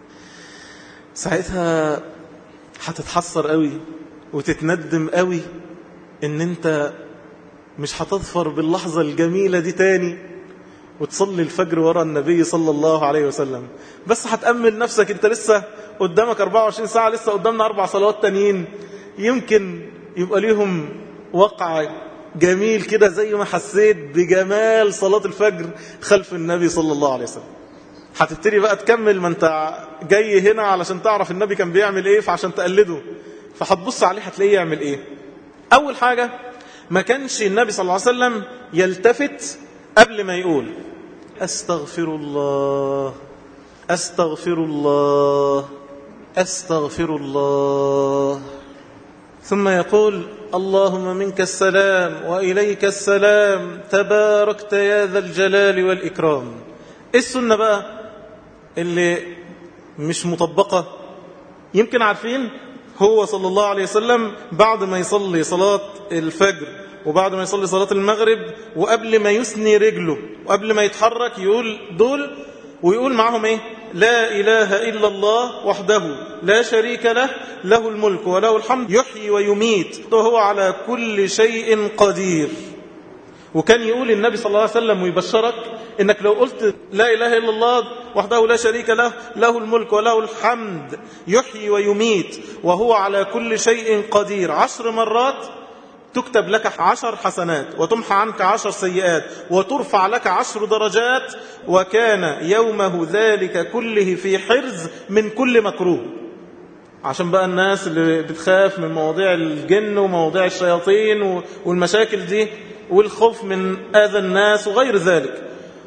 ساعتها هتتحسر قوي وتتندم قوي ان انت مش هتظفر باللحظة الجميلة دي تاني وتصلي الفجر ورا النبي صلى الله عليه وسلم. بس هتأمل نفسك، انت لسه قدامك أربعة وعشرين ساعة، لسه قدامنا أربع صلوات تانيين، يمكن يبقى ليهم وقع جميل كده زي ما حسيت بجمال صلاة الفجر خلف النبي صلى الله عليه وسلم. هتبتدي بقى تكمل، ما انت جاي هنا علشان تعرف النبي كان بيعمل ايه فعشان تقلده، فهتبص عليه هتلاقيه يعمل ايه. اول حاجة ما كانش النبي صلى الله عليه وسلم يلتفت قبل ما يقول استغفر الله استغفر الله استغفر الله، ثم يقول اللهم منك السلام وإليك السلام تباركت يا ذا الجلال والإكرام. ايه السنة بقى اللي مش مطبقة؟ يمكن عارفين هو صلى الله عليه وسلم بعد ما يصلي صلاة الفجر وبعد ما يصلي صلاة المغرب وقبل ما يثني رجله وقبل ما يتحرك يقول دول، ويقول معهم ايه؟ لا إله إلا الله وحده لا شريك له له الملك وله الحمد يحيي ويميت وهو على كل شيء قدير. وكان يقول النبي صلى الله عليه وسلم ويبشرك إنك لو قلت لا إله إلا الله وحده لا شريك له له الملك وله الحمد يحيي ويميت وهو على كل شيء قدير عشر مرات تكتب لك عشر حسنات وتمحى عنك عشر سيئات وترفع لك عشر درجات، وكان يومه ذلك كله في حرز من كل مكروه. عشان بقى الناس اللي بتخاف من مواضيع الجن ومواضيع الشياطين والمشاكل دي والخوف من آذى الناس وغير ذلك،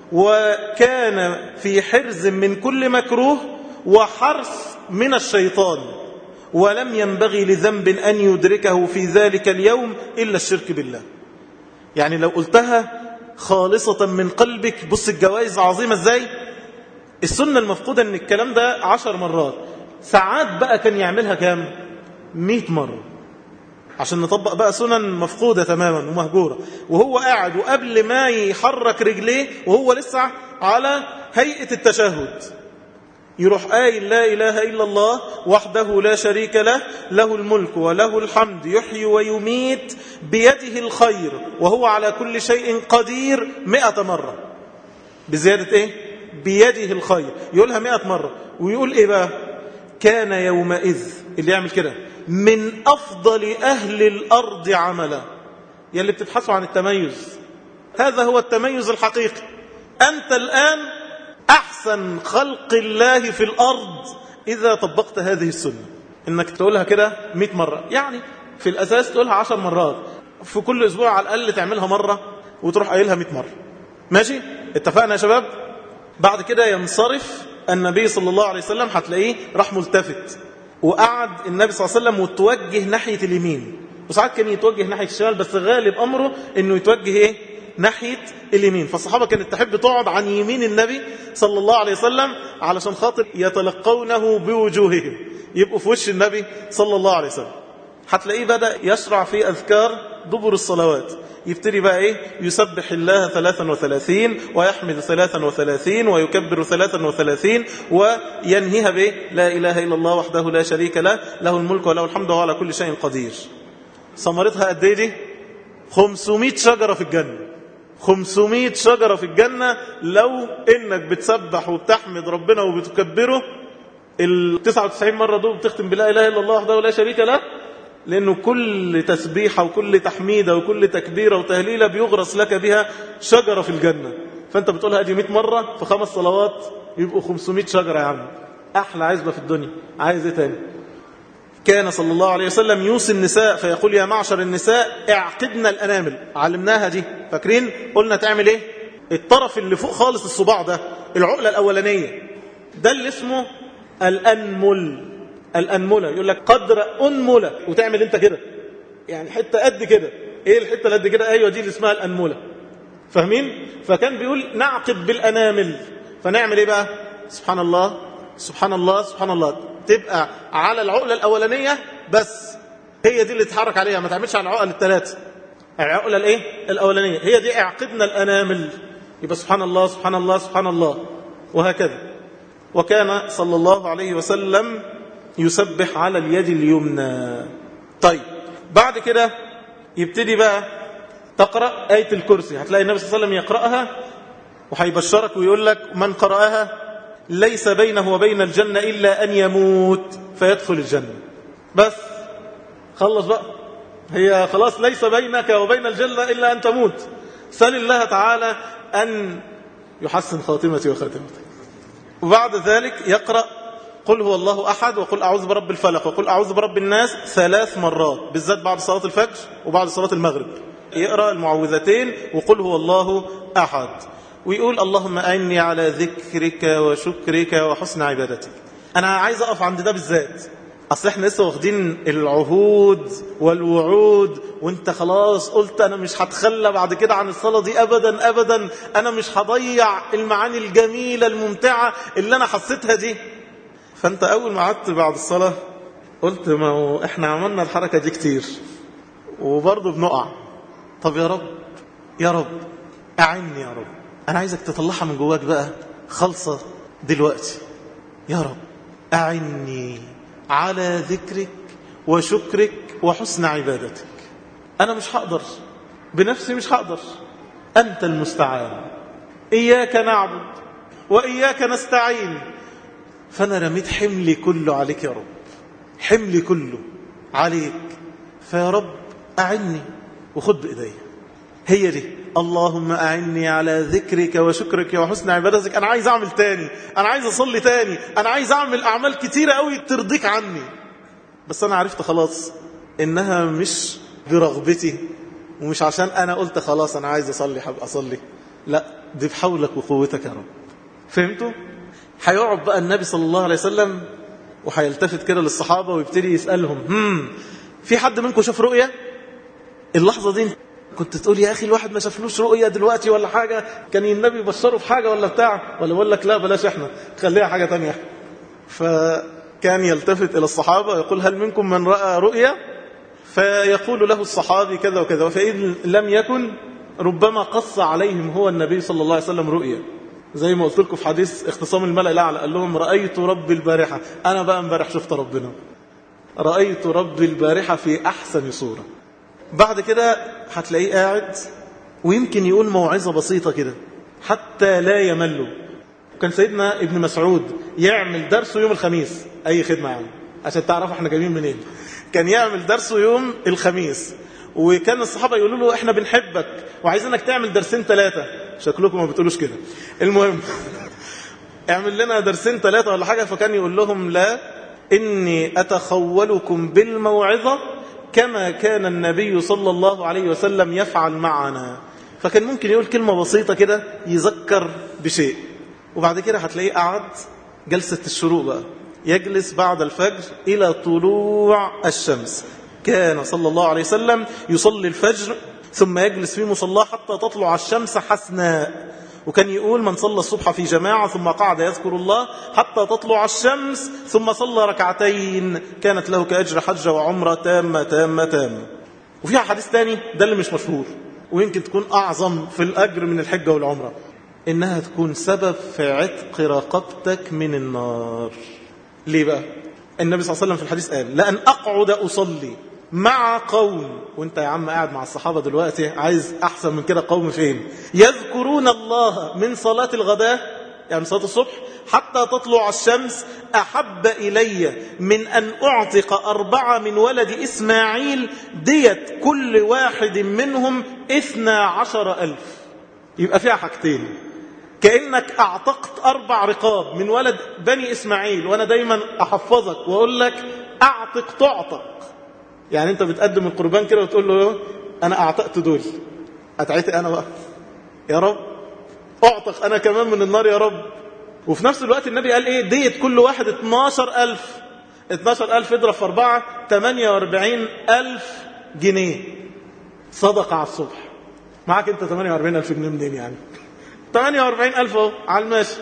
وكان في حرز من كل مكروه وحرس من الشيطان، ولم ينبغي لذنب أن يدركه في ذلك اليوم إلا الشرك بالله. يعني لو قلتها خالصة من قلبك، بص الجوائز عظيمة ازاي. السنة المفقودة ان الكلام ده عشر مرات، ساعات بقى كان يعملها كام؟ مئة مرة. عشان نطبق بقى سنن مفقودة تماما ومهجورة، وهو قاعد وقبل ما يحرك رجليه وهو لسه على هيئة التشهد يروح قايل لا إله إلا الله وحده لا شريك له، له الملك وله الحمد يحيي ويميت بيده الخير وهو على كل شيء قدير مئة مرة. بزيادة إيه؟ بيده الخير، يقولها مئة مرة. ويقول إيه بقى؟ كان يومئذ، اللي يعمل كده، من أفضل أهل الأرض عملا. يلي بتبحثوا عن التميز، هذا هو التميز الحقيقي. أنت الآن أحسن خلق الله في الأرض إذا طبقت هذه السنة، إنك تقولها كده مئة مرة. يعني في الأساس تقولها عشر مرات، في كل أسبوع على الأقل تعملها مرة وتروح قايلها مئة مرة. ماشي؟ اتفقنا يا شباب؟ بعد كده ينصرف النبي صلى الله عليه وسلم، هتلاقيه راح ملتفت وقعد النبي صلى الله عليه وسلم وتوجه ناحية اليمين، وساعات كان يتوجه ناحية الشمال، بس غالب أمره إنه يتوجه إيه؟ ناحية اليمين. فالصحابة كانت تحب تقعد عن يمين النبي صلى الله عليه وسلم علشان خاطر يتلقونه بوجوههم، يبقوا في وش النبي صلى الله عليه وسلم. هتلاقيه بدأ يشرع في أذكار دبر الصلوات، يبتدي بقى إيه؟ يسبح الله ثلاثا وثلاثين ويحمد ثلاثا وثلاثين ويكبر ثلاثا وثلاثين وينهيها بإيه؟ لا إله إلا الله وحده لا شريك له، له الملك وله الحمد وهو على كل شيء قدير. ثمرتها قد إيه دي؟ خمسمائة شجرة في الجنة. خمسمائة شجرة في الجنة لو إنك بتسبح وبتحمد ربنا وبتكبره التسعة وتسعين مرة دول، بتختم بلا إله إلا الله وحده لا شريك له، لأنه كل تسبيحة وكل تحميدة وكل تكبيرة وتهليلة بيغرس لك بها شجرة في الجنة. فأنت بتقولها دي مئة مرة في خمس صلوات، يبقوا خمسمائة شجرة يا عم. أحلى عزبة في الدنيا، عايز إيه تاني؟ كان صلى الله عليه وسلم يوصي النساء فيقول يا معشر النساء اعقدنا الأنامل. علمناها دي، فاكرين؟ قلنا تعمل إيه؟ الطرف اللي فوق خالص الصباع ده، العقلة الأولانية، ده اللي اسمه الأنمل. الأنملة، يقول لك قدر أنملة، وتعمل انت كده، يعني حتة قد كده. ايه الحتة اللي قد كده؟ ايوه دي اللي اسمها الأنملة. فاهمين؟ فكان بيقول نعقد بالأنامل. فنعمل ايه بقى؟ سبحان الله سبحان الله سبحان الله، تبقى على العقلة الأولانية بس، هي دي اللي تتحرك عليها، ما تعملش على العقل الثلاثة. العقلة الايه؟ الأولانية هي دي اعقدنا الأنامل، يبقى سبحان الله سبحان الله سبحان الله، وهكذا. وكان صلى الله عليه وسلم يسبح على اليد اليمنى. طيب بعد كده يبتدي بقى تقرأ آية الكرسي. هتلاقي النبي صلى الله عليه وسلم يقرأها وهيبشرك ويقول لك من قرأها ليس بينه وبين الجنة إلا أن يموت فيدخل الجنة. بس خلص بقى، هي خلاص ليس بينك وبين الجنة إلا أن تموت. سل الله تعالى أن يحسن خاتمتي وخاتمتك. وبعد ذلك يقرأ قل هو الله أحد وقل أعوذ برب الفلق وقل أعوذ برب الناس ثلاث مرات، بالذات بعد صلاة الفجر وبعد صلاة المغرب يقرأ المعوذتين وقل هو الله أحد، ويقول اللهم أعني على ذكرك وشكرك وحسن عبادتك. أنا عايز أقف عند ده بالذات، أصل احنا لسه واخدين العهود والوعود، وانت خلاص قلت أنا مش هتخلى بعد كده عن الصلاة دي أبدا أبدا، أنا مش هضيع المعاني الجميلة الممتعة اللي أنا حسيتها دي. فانت أول ما قعدت بعد الصلاة قلت ما هو احنا عملنا الحركة دي كتير وبرضه بنقع. طب يا رب يا رب أعني يا رب، أنا عايزك تطلعها من جواك بقى خلصة دلوقتي. يا رب أعني على ذكرك وشكرك وحسن عبادتك. أنا مش هقدر بنفسي، مش هقدر، أنت المستعان، إياك نعبد وإياك نستعين. فأنا رميت حملي كله عليك يا رب، حملي كله عليك، فيا رب أعني وخد بإيدي. هي دي اللهم أعني على ذكرك وشكرك وحسن عبادتك. أنا عايز أعمل تاني، أنا عايز أصلي تاني، أنا عايز أعمل أعمال كتيرة قوي ترضيك عني، بس أنا عرفت خلاص إنها مش برغبتي ومش عشان أنا قلت خلاص أنا عايز أصلي حابب أصلي، لا دي بحولك وقوتك يا رب. فهمتوا؟ هيقعد بقى النبي صلى الله عليه وسلم وهيلتفت كده للصحابة ويبتدي يسألهم هم في حد منكم شاف رؤية؟ اللحظة دي كنت تقول يا أخي الواحد ما شافلوش رؤية دلوقتي ولا حاجة، كان النبي يبشره في حاجة ولا بتاع، ولا يقول لك لا بلاش احنا خليها حاجة تانية. فكان يلتفت إلى الصحابة ويقول هل منكم من رأى رؤية؟ فيقول له الصحابي كذا وكذا، فإن لم يكن ربما قص عليهم هو النبي صلى الله عليه وسلم رؤيا، زي ما قلت لكم في حديث اختصام الملأ الأعلى، قال لهم رأيت ربي البارحة. أنا بقى امبارح شفت ربنا، رأيت ربي البارحة في أحسن صورة. بعد كده هتلاقيه قاعد ويمكن يقول موعظة بسيطة كده حتى لا يملوا. وكان سيدنا ابن مسعود يعمل درسه يوم الخميس، أي خدمة يعني عشان تعرفوا احنا جايين منين. كان يعمل درسه يوم الخميس، وكان الصحابة يقولوا له احنا بنحبك وعايزينك تعمل درسين ثلاثة. شكلكم ما بتقولوش كده، المهم اعمل لنا درسين ثلاثة ولا حاجة. فكان يقول لهم لا، إني أتخولكم بالموعظة كما كان النبي صلى الله عليه وسلم يفعل معنا. فكان ممكن يقول كلمة بسيطة كده يذكر بشيء. وبعد كده هتلاقيه قعد جلسة الشروق بقى، يجلس بعد الفجر إلى طلوع الشمس. كان صلى الله عليه وسلم يصلي الفجر ثم يجلس في مصلاه حتى تطلع الشمس حسناء. وكان يقول من صلى الصبح في جماعة ثم قعد يذكر الله حتى تطلع الشمس ثم صلى ركعتين كانت له كأجر حجة وعمرة تامة تامة تامة. وفيها حديث تاني ده اللي مش مشهور ويمكن تكون أعظم في الأجر من الحجة والعمرة، إنها تكون سبب في عتق رقبتك من النار. ليه بقى؟ النبي صلى الله عليه وسلم في الحديث قال لأن أقعد أصلي مع قوم، وانت يا عم قاعد مع الصحابة دلوقتي، عايز أحسن من كده قوم فين؟ يذكرون الله من صلاة الغداء يعني صلاة الصبح حتى تطلع الشمس، أحب إلي من أن أعتق أربعة من ولد إسماعيل ديت كل واحد منهم اثنا عشر ألف. يبقى فيها حاجتين، كأنك أعتقت أربع رقاب من ولد بني إسماعيل. وأنا دايما أحفظك وأقول لك أعتق تعتق، يعني أنت بتقدم القربان كده وتقول له أنا أعتقت دول، أتعيتي أنا بقى يا رب، أعتق أنا كمان من النار يا رب. وفي نفس الوقت النبي قال إيه؟ ديت كل واحد اتناشر ألف، اتناشر ألف اضرب في أربعة تمانية وأربعين ألف جنيه صدقة على الصبح. معك أنت تمانية وأربعين ألف جنيه منين يعني؟ تمانية وأربعين ألف أهو على الماشي،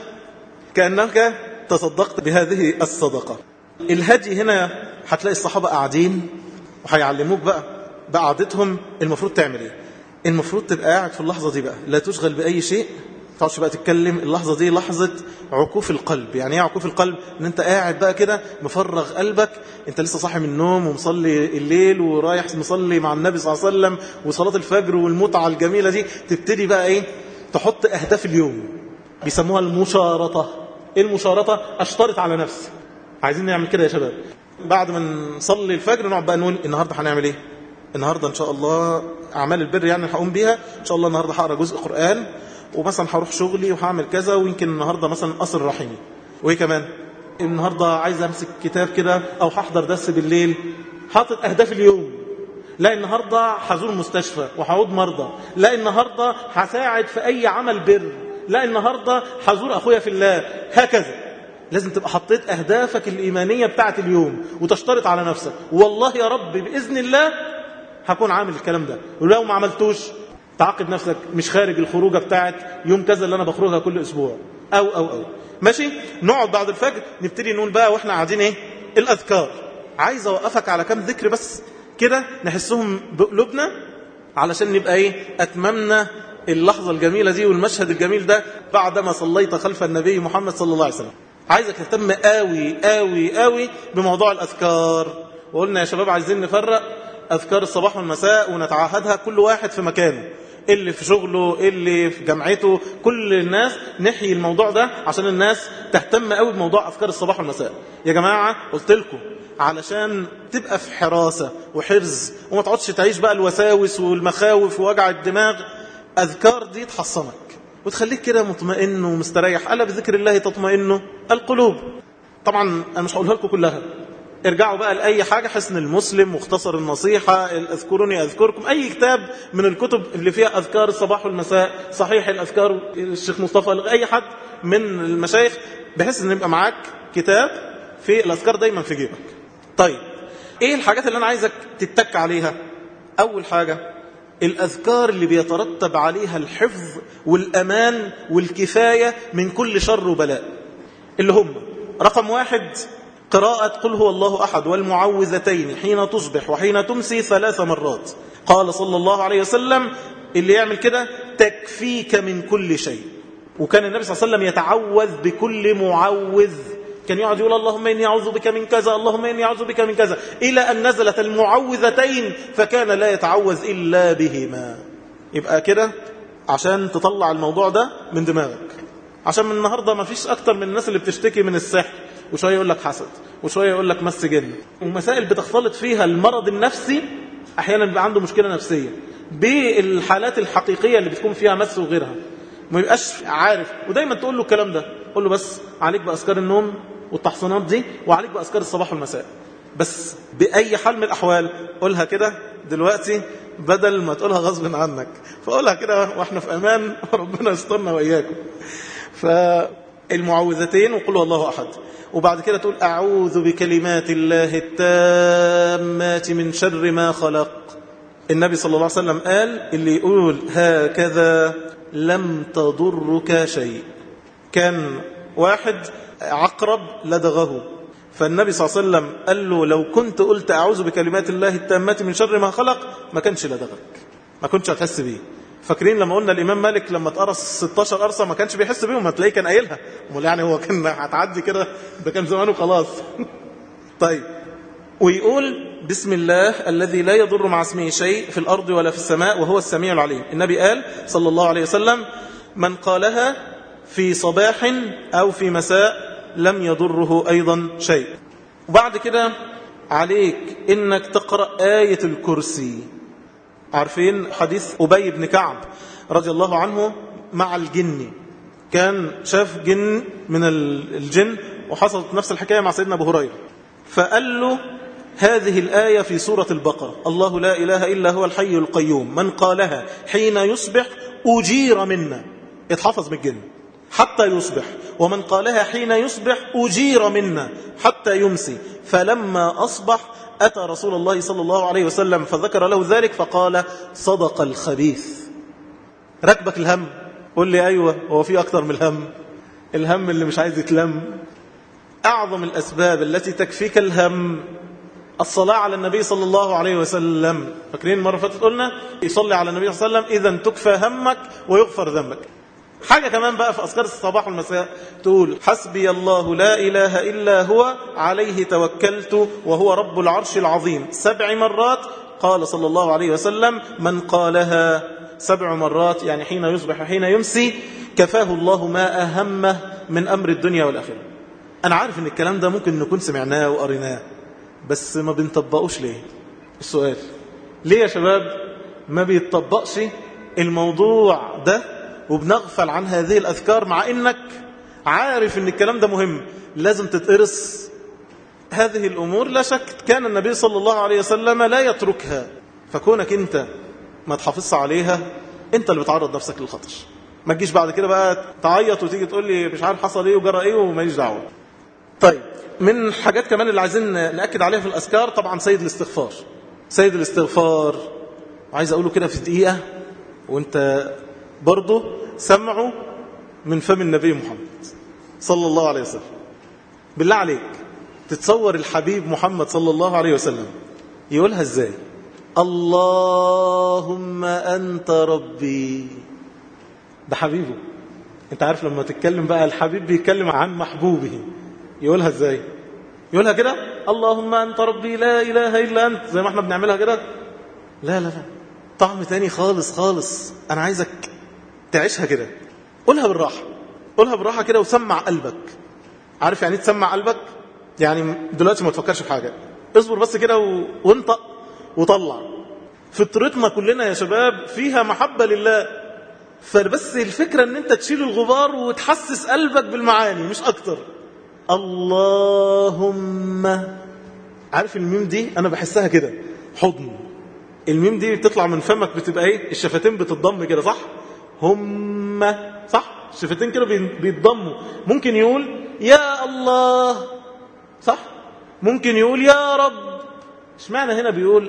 كأنك تصدقت بهذه الصدقة. الهدي هنا هتلاقي الصحابة قاعدين وهيعلموك بقى بقعدتهم المفروض تعمل ايه. المفروض تبقى قاعد في اللحظة دي بقى لا تشغل بأي شيء، تعرفش بقى تتكلم. اللحظة دي لحظة عكوف القلب. يعني ايه عكوف القلب؟ ان انت قاعد بقى كده مفرغ قلبك، انت لسه صاحي من النوم ومصلي الليل ورايح مصلي مع النبي صلى الله عليه وسلم وصلاة الفجر والمتعة الجميلة دي. تبتدي بقى ايه؟ تحط اهداف اليوم، بيسموها المشارطة. ايه المشارطة؟ اشترط على نفسي. عايزين نعمل كده يا شباب، بعد ما نصلي الفجر نقعد بقى نقول النهارده هنعمل ايه؟ النهارده ان شاء الله اعمال البر يعني هقوم بيها ان شاء الله. النهارده هقرا جزء قرآن، ومثلا هروح شغلي وهعمل كذا، ويمكن النهارده مثلا اصل رحمي. وايه كمان؟ النهارده عايز امسك كتاب كده او هحضر درس بالليل. حاطط اهداف اليوم. لا النهارده هزور مستشفى وهعود مرضى. لا النهارده هساعد في اي عمل بر. لا النهارده هزور اخويا في الله. هكذا لازم تبقى حطيت أهدافك الإيمانية بتاعت اليوم وتشترط على نفسك والله يا رب بإذن الله هكون عامل الكلام ده. ولو ما عملتوش تعاقب نفسك مش خارج الخروجة بتاعت يوم كذا اللي أنا بخرجها كل أسبوع أو أو أو ماشي. نقعد بعد الفجر نبتدي نقول بقى وإحنا قاعدين إيه؟ الأذكار. عايز أوقفك على كام ذكر بس كده نحسهم بقلوبنا علشان نبقى إيه؟ أتممنا اللحظة الجميلة دي والمشهد الجميل ده بعدما صليت خلف النبي محمد صلى الله عليه وسلم. عايزك تهتم قوي قوي قوي بموضوع الأذكار. وقلنا يا شباب عايزين نفرق أذكار الصباح والمساء ونتعاهدها كل واحد في مكانه، اللي في شغله اللي في جامعته، كل الناس نحيي الموضوع ده عشان الناس تهتم قوي بموضوع أذكار الصباح والمساء. يا جماعة قلت لكم علشان تبقى في حراسة وحرز وما تقعدش تعيش بقى الوساوس والمخاوف ووجع الدماغ. أذكار دي تحصنك وتخليك كده مطمئن ومستريح. ألا بذكر الله تطمئن القلوب. طبعا أنا مش هقولها لكم كلها، ارجعوا بقى لأي حاجة، حسن المسلم، مختصر النصيحة، اذكروني أذكركم، أي كتاب من الكتب اللي فيها أذكار الصباح والمساء، صحيح الأذكار الشيخ مصطفى، أي حد من المشايخ، بحيث أن يبقى معاك كتاب في الأذكار دايما في جيبك. طيب إيه الحاجات اللي أنا عايزك تتك عليها؟ أول حاجة الأذكار اللي بيترتب عليها الحفظ والأمان والكفاية من كل شر وبلاء، اللي هم رقم واحد قراءة قل هو الله أحد والمعوذتين حين تصبح وحين تمسي ثلاث مرات. قال صلى الله عليه وسلم اللي يعمل كده تكفيك من كل شيء. وكان النبي صلى الله عليه وسلم يتعوذ بكل معوذ، كان يقعد يقول اللهم إني أعوذ بك من كذا، اللهم إني أعوذ بك من كذا، إلى أن نزلت المعوذتين فكان لا يتعوذ إلا بهما. يبقى كده عشان تطلع الموضوع ده من دماغك، عشان من النهاردة ما فيش أكتر من الناس اللي بتشتكي من السحر، وشوية يقول لك حسد، وشوية يقول لك مس جن، ومسائل بتختلط فيها المرض النفسي. أحيانا بيبقى عنده مشكلة نفسية بالحالات الحقيقية اللي بتكون فيها مس وغيرها، ما يبقاش عارف. ودايما تقول له الكلام ده، قول له بس عليك بأذكار النوم والتحصينات دي، وعليك بأذكار الصباح والمساء، بس بأي حال من الأحوال قولها كده دلوقتي بدل ما تقولها غصب عنك. فقولها كده واحنا في أمان، ربنا يسترنا وإياكم. فالمعوذتين وقل هو الله أحد، وبعد كده تقول أعوذ بكلمات الله التامات من شر ما خلق. النبي صلى الله عليه وسلم قال اللي يقول هكذا لم تضرك شيء. كان واحد عقرب لدغه، فالنبي صلى الله عليه وسلم قال له لو كنت قلت أعوذ بكلمات الله التامات من شر ما خلق ما كانش لدغك، ما كنتش هتحس بيه. فاكرين لما قلنا الإمام مالك لما تقرص ستاشر قرصة ما كانش بيحس بيهم، ما تلاقيه كان قايلها، امال يعني هو كان هتعدي كده، ده كان زمانه خلاص. طيب، ويقول بسم الله الذي لا يضر مع اسمه شيء في الأرض ولا في السماء وهو السميع العليم. النبي قال صلى الله عليه وسلم من قالها في صباح أو في مساء لم يضره أيضا شيء. وبعد كده عليك إنك تقرأ آية الكرسي. عارفين حديث أبي بن كعب رضي الله عنه مع الجن، كان شاف جن من الجن وحصلت نفس الحكاية مع سيدنا أبو هريرة، فقال له هذه الآية في سورة البقرة الله لا إله إلا هو الحي القيوم من قالها حين يصبح أجير منا، اتحفظ من الجن حتى يصبح، ومن قالها حين يصبح أجير منا حتى يمسي. فلما أصبح أتى رسول الله صلى الله عليه وسلم فذكر له ذلك فقال صدق الخبيث. ركبك الهم؟ قل لي أيوة، هو في أكتر من الهم؟ الهم اللي مش عايز يتلم. أعظم الأسباب التي تكفيك الهم الصلاة على النبي صلى الله عليه وسلم. فاكرين مرة فاتت قلنا يصلي على النبي صلى الله عليه وسلم إذا تكفى همك ويغفر ذنبك. حاجة كمان بقى في أذكار الصباح والمساء تقول حسبي الله لا إله إلا هو عليه توكلت وهو رب العرش العظيم سبع مرات. قال صلى الله عليه وسلم من قالها سبع مرات يعني حين يصبح وحين يمسي كفاه الله ما أهمه من أمر الدنيا والآخرة. أنا عارف إن الكلام ده ممكن نكون سمعناه وقريناه بس ما بنطبقوش ليه؟ السؤال ليه يا شباب ما بيتطبقش الموضوع ده وبنغفل عن هذه الأذكار، مع إنك عارف إن الكلام ده مهم لازم تتقرص هذه الأمور؟ لا شك كان النبي صلى الله عليه وسلم لا يتركها، فكونك أنت ما تحافظش عليها أنت اللي بتعرض نفسك للخطر. ما تجيش بعد كده بقى تعيط وتيجي تقول لي مش عارف حصل إيه وجرى إيه وماليش دعوة. طيب، من الحاجات كمان اللي عايزين نأكد عليها في الأذكار طبعا سيد الاستغفار. سيد الاستغفار عايز أقوله كده في دقيقة وانت برضه سمعه من فم النبي محمد صلى الله عليه وسلم. بالله عليك تتصور الحبيب محمد صلى الله عليه وسلم يقولها ازاي؟ اللهم أنت ربي. ده حبيبه. انت عارف لما تتكلم بقى الحبيب بيتكلم عن محبوبه يقولها ازاي؟ يقولها كده اللهم أنت ربي لا إله إلا أنت زي ما احنا بنعملها كده؟ لا لا لا، طعم تاني خالص خالص. أنا عايزك تعيشها كده، قولها بالراحة، قولها بالراحة كده وسمع قلبك. عارف يعني تسمع قلبك؟ يعني دلوقتي ما تفكرش في حاجة، اصبر بس كده و... وانطق وطلع. فطرتنا كلنا يا شباب فيها محبة لله، فبس الفكرة ان انت تشيل الغبار وتحسس قلبك بالمعاني مش اكتر. اللهم، عارف الميم دي انا بحسها كده حضن. الميم دي بتطلع من فمك بتبقى ايه؟ الشفتين بتتضم كده صح؟ هم صح؟ الشفتين كده بيتضموا. ممكن يقول يا الله صح؟ ممكن يقول يا رب. اشمعنى هنا بيقول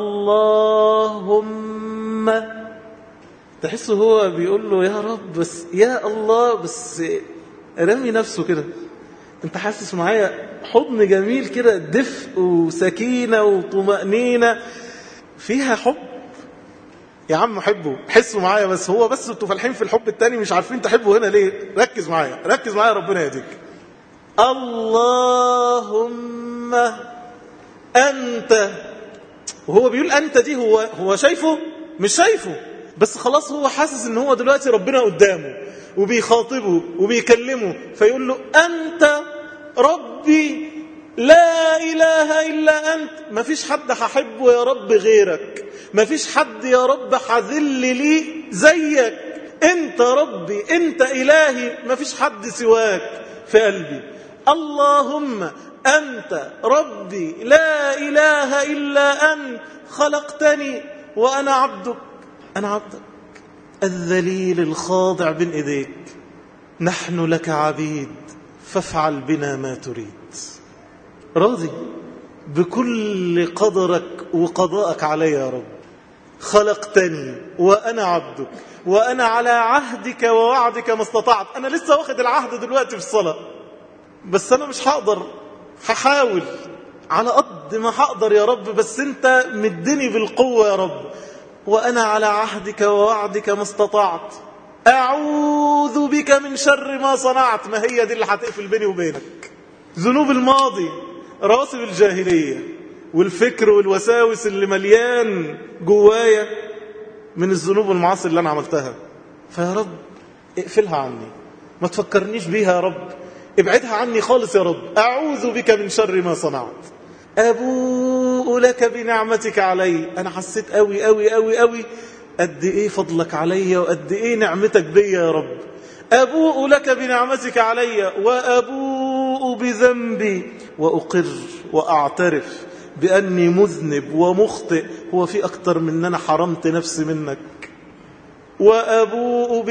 اللهم؟ تحسه هو بيقول له يا رب بس يا الله، بس رمي نفسه كده. انت حاسس معايا حضن جميل كده، دفء وسكينة وطمأنينة، فيها حب. يا عم حبه، حسوا معايا بس، هو بس انتوا فالحين في الحب التاني مش عارفين تحبوا هنا ليه. ركز معايا، ركز معايا، ربنا يهديك. اللهم أنت، وهو بيقول أنت دي، هو هو شايفه مش شايفه، بس خلاص هو حاسس ان هو دلوقتي ربنا قدامه وبيخاطبه وبيكلمه، فيقول له أنت ربي لا إله إلا أنت. ما فيش حد هحبه يا رب غيرك، ما فيش حد يا رب حذل لي زيك، أنت ربي، أنت إلهي، ما فيش حد سواك في قلبي. اللهم أنت ربي لا إله إلا أنت، خلقتني وأنا عبدك، أنا عبدك الذليل الخاضع بين إيديك، نحن لك عبيد فافعل بنا ما تريد. راضي بكل قدرك وقضاءك علي يا رب. خلقتني وأنا عبدك وأنا على عهدك ووعدك ما استطعت. أنا لسه واخد العهد دلوقتي في الصلاة، بس أنا مش هقدر، هحاول على قد ما هقدر يا رب، بس أنت مدني بالقوة يا رب. وأنا على عهدك ووعدك ما استطعت، أعوذ بك من شر ما صنعت. ما هي دي اللي هتقفل بيني وبينك؟ ذنوب الماضي، رواسب الجاهلية، والفكر والوساوس اللي مليان جوايا من الذنوب والمعاصي اللي أنا عملتها. فيا رب اقفلها عني، ما تفكرنيش بيها يا رب، ابعدها عني خالص يا رب. أعوذ بك من شر ما صنعت. أبوء لك بنعمتك علي. أنا حسيت قوي قوي قوي قوي قد إيه فضلك علي وقد إيه نعمتك بي يا رب. أبوء لك بنعمتك علي وأبوء بذنبي وأقر وأعترف بأني مذنب ومخطئ. هو في أكتر من أن أنا حرمت نفسي منك؟ وأبوء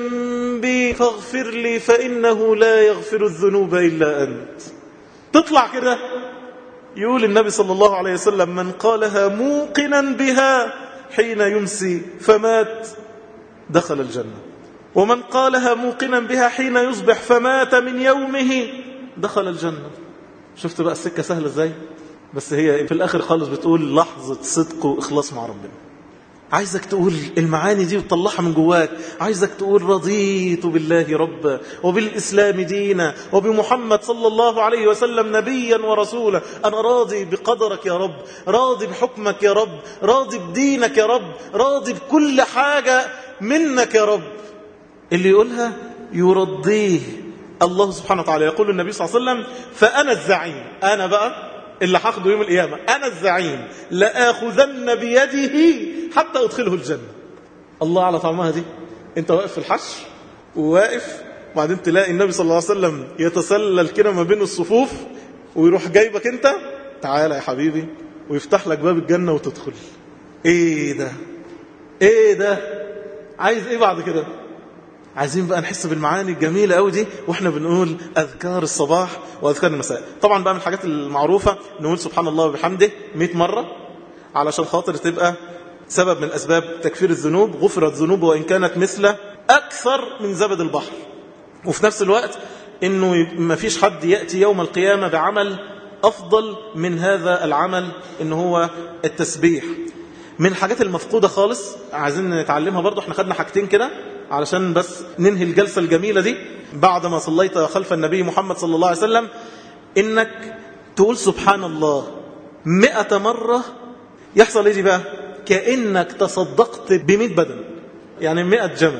بذنبي فاغفر لي فإنه لا يغفر الذنوب إلا أنت. تطلع كده يقول النبي صلى الله عليه وسلم: من قالها موقنا بها حين يمسي فمات دخل الجنة، ومن قالها موقنا بها حين يصبح فمات من يومه دخل الجنة. شفت بقى السكة سهلة ازاي؟ بس هي في الآخر خالص بتقول لحظة صدق وإخلاص مع ربنا. عايزك تقول المعاني دي وتطلعها من جواك. عايزك تقول: رضيت بالله ربا وبالإسلام دينا وبمحمد صلى الله عليه وسلم نبيا ورسولا. أنا راضي بقدرك يا رب، راضي بحكمك يا رب، راضي بدينك يا رب، راضي بكل حاجة منك يا رب. اللي يقولها يرضيه الله سبحانه وتعالى. يقول النبي صلى الله عليه وسلم: فأنا الزعيم، أنا بقى اللي هاخده يوم القيامة، أنا الزعيم لآخذن بيده حتى أدخله الجنة. الله على طعمها دي. أنت واقف في الحشر وواقف، وبعدين تلاقي النبي صلى الله عليه وسلم يتسلل كده ما بين الصفوف ويروح جايبك أنت: تعالى يا حبيبي، ويفتح لك باب الجنة وتدخل. إيه ده؟ إيه ده؟ عايز إيه بعد كده؟ عايزين بقى نحس بالمعاني الجميلة قوي دي واحنا بنقول أذكار الصباح وأذكار المساء. طبعا بقى من الحاجات المعروفة نقول سبحان الله وبحمده مئة مرة علشان خاطر تبقى سبب من أسباب تكفير الذنوب. غفرت ذنوب وإن كانت مثل أكثر من زبد البحر. وفي نفس الوقت إنه ما فيش حد يأتي يوم القيامة بعمل أفضل من هذا العمل، إنه هو التسبيح. من الحاجات المفقودة خالص عايزين نتعلمها برضو. احنا خدنا حاجتين كده علشان بس ننهي الجلسة الجميلة دي بعد ما صليت خلف النبي محمد صلى الله عليه وسلم. إنك تقول سبحان الله مئة مرة. يحصل ايه دي بقى؟ كأنك تصدقت بمئة بدن، يعني مئة جمل.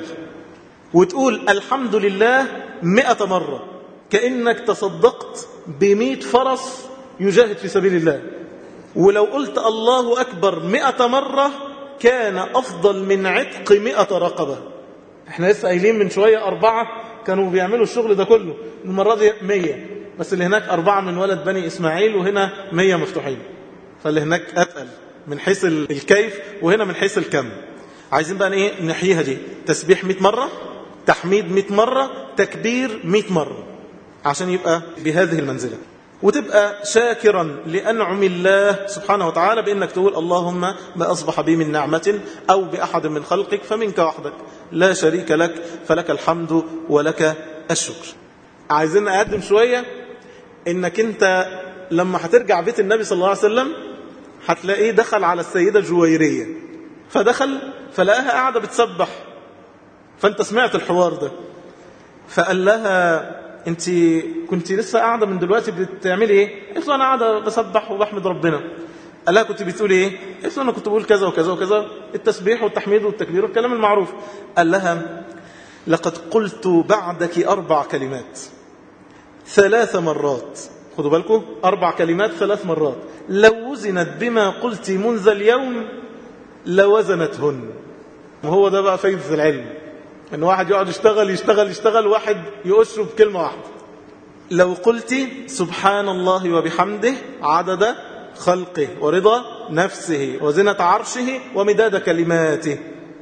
وتقول الحمد لله مئة مرة، كأنك تصدقت بمئة فرس يجاهد في سبيل الله. ولو قلت الله أكبر مئة مرة كان أفضل من عتق مئة رقبة. احنا لسه قايلين من شوية أربعة كانوا بيعملوا الشغل ده كله، المرة دي مية، بس اللي هناك أربعة من ولد بني إسماعيل وهنا مية مفتوحين، فاللي هناك أتقل من حيث الكيف وهنا من حيث الكم. عايزين بقى ايه نحييها دي: تسبيح مئة مرة، تحميد مئة مرة، تكبير مئة مرة، عشان يبقى بهذه المنزلة. وتبقى شاكرا لأنعم الله سبحانه وتعالى بأنك تقول اللهم ما أصبح بي من نعمة أو بأحد من خلقك فمنك وحدك لا شريك لك فلك الحمد ولك الشكر. عايزين نقدم شوية إنك أنت لما هترجع بيت النبي صلى الله عليه وسلم هتلاقيه دخل على السيدة جويرية، فدخل فلقاها قاعدة بتسبح، فأنت سمعت الحوار ده، فقال لها أنت كنت لسه قاعدة من دلوقتي بتعملي إيه؟ قلت له أنا قاعدة بسبح وبحمد ربنا. قال لها كنت بتقولي إيه؟ قلت له أنا كنت بقول كذا وكذا وكذا، التسبيح والتحميد والتكبير والكلام المعروف. قال لها لقد قلت بعدك أربع كلمات ثلاث مرات، خدوا بالكم، أربع كلمات ثلاث مرات، لو وزنت بما قلت منذ اليوم لوزنتهن. وهو ده بقى فايدة العلم، ان واحد يقعد يشتغل يشتغل يشتغل واحد يقشه بكلمة واحدة. لو قلت سبحان الله وبحمده عدد خلقه ورضا نفسه وزنة عرشه ومداد كلماته،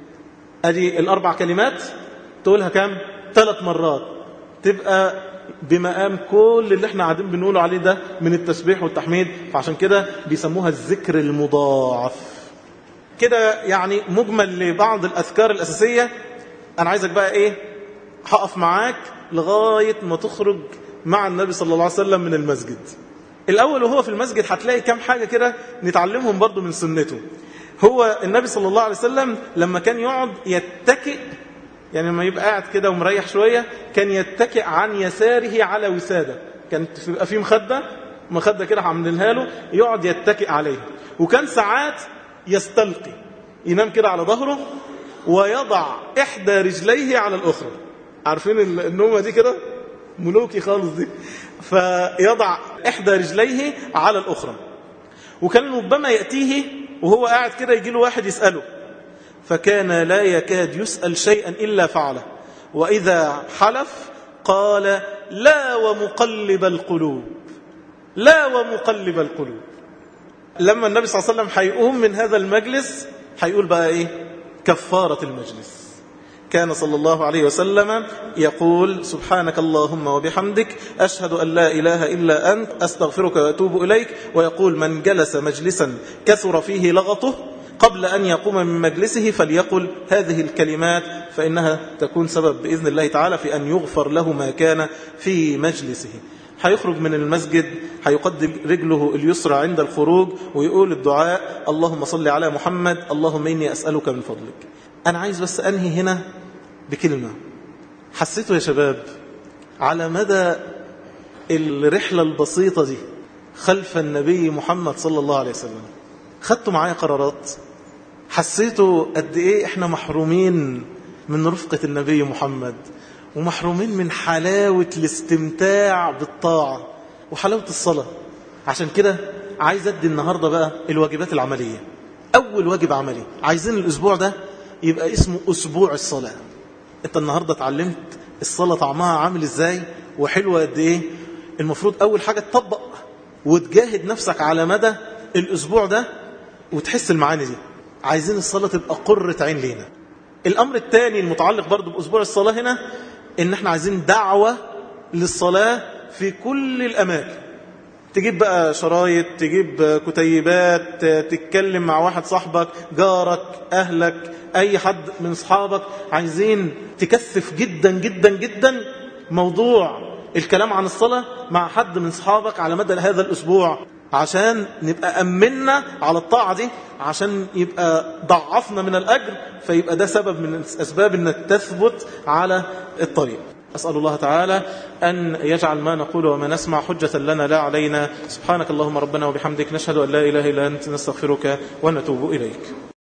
ادي الاربع كلمات تقولها كام؟ ثلاث مرات، تبقى بمقام كل اللي احنا قاعدين بنقوله عليه ده من التسبيح والتحميد. فعشان كده بيسموها الذكر المضاعف. كده يعني مجمل لبعض الأذكار الأساسية. أنا عايزك بقى إيه، هقف معاك لغاية ما تخرج مع النبي صلى الله عليه وسلم من المسجد. الأول وهو في المسجد هتلاقي كام حاجة كده نتعلمهم برضو من سنته. هو النبي صلى الله عليه وسلم لما كان يقعد يتكئ، يعني لما يبقى قاعد كده ومريح شوية كان يتكئ عن يساره على وسادة، كانت يبقى فيه مخدة مخدة كده عاملينها له يقعد يتكئ عليه. وكان ساعات يستلقي، ينام كده على ظهره ويضع إحدى رجليه على الأخرى. عارفين النومة دي كده ملوكي خالص دي، فيضع إحدى رجليه على الأخرى. وكان ربما يأتيه وهو قاعد كده يجي له واحد يسأله، فكان لا يكاد يسأل شيئا إلا فعله، وإذا حلف قال لا ومقلب القلوب، لا ومقلب القلوب. لما النبي صلى الله عليه وسلم هيقوم من هذا المجلس هيقول بقى إيه؟ كفارة المجلس. كان صلى الله عليه وسلم يقول سبحانك اللهم وبحمدك أشهد أن لا إله إلا أنت أستغفرك وأتوب إليك. ويقول من جلس مجلسا كثر فيه لغطه قبل أن يقوم من مجلسه فليقل هذه الكلمات، فإنها تكون سبب بإذن الله تعالى في أن يغفر له ما كان في مجلسه. هيخرج من المسجد هيقدم رجله اليسرى عند الخروج ويقول الدعاء اللهم صل على محمد اللهم إني أسألك من فضلك. أنا عايز بس أنهي هنا بكلمة حسيته يا شباب على مدى الرحلة البسيطة دي خلف النبي محمد صلى الله عليه وسلم. خدتوا معايا قرارات، حسيتوا قد إيه إحنا محرومين من رفقة النبي محمد، ومحرومين من حلاوة الاستمتاع بالطاعة وحلاوة الصلاة. عشان كده عايز أدي النهاردة بقى الواجبات العملية. أول واجب عملي عايزين الأسبوع ده يبقى اسمه أسبوع الصلاة. أنت النهاردة اتعلمت الصلاة طعمها عامل إزاي وحلوة قد إيه. المفروض أول حاجة تطبق وتجاهد نفسك على مدى الأسبوع ده وتحس المعاني دي. عايزين الصلاة تبقى قرة عين لينا. الأمر الثاني المتعلق برضو بأسبوع الصلاة هنا إن احنا عايزين دعوة للصلاة في كل الأماكن. تجيب بقى شرايط، تجيب كتيبات، تتكلم مع واحد صاحبك، جارك، أهلك، أي حد من صحابك. عايزين تكثف جدا جدا جدا موضوع الكلام عن الصلاة مع حد من صحابك على مدى هذا الأسبوع، عشان نبقى أمنا على الطاعة دي، عشان يبقى ضعفنا من الأجر، فيبقى ده سبب من أسباب أنك تثبت على الطريق. أسأل الله تعالى أن يجعل ما نقول وما نسمع حجة لنا لا علينا. سبحانك اللهم ربنا وبحمدك نشهد أن لا إله إلا أنت نستغفرك ونتوب إليك.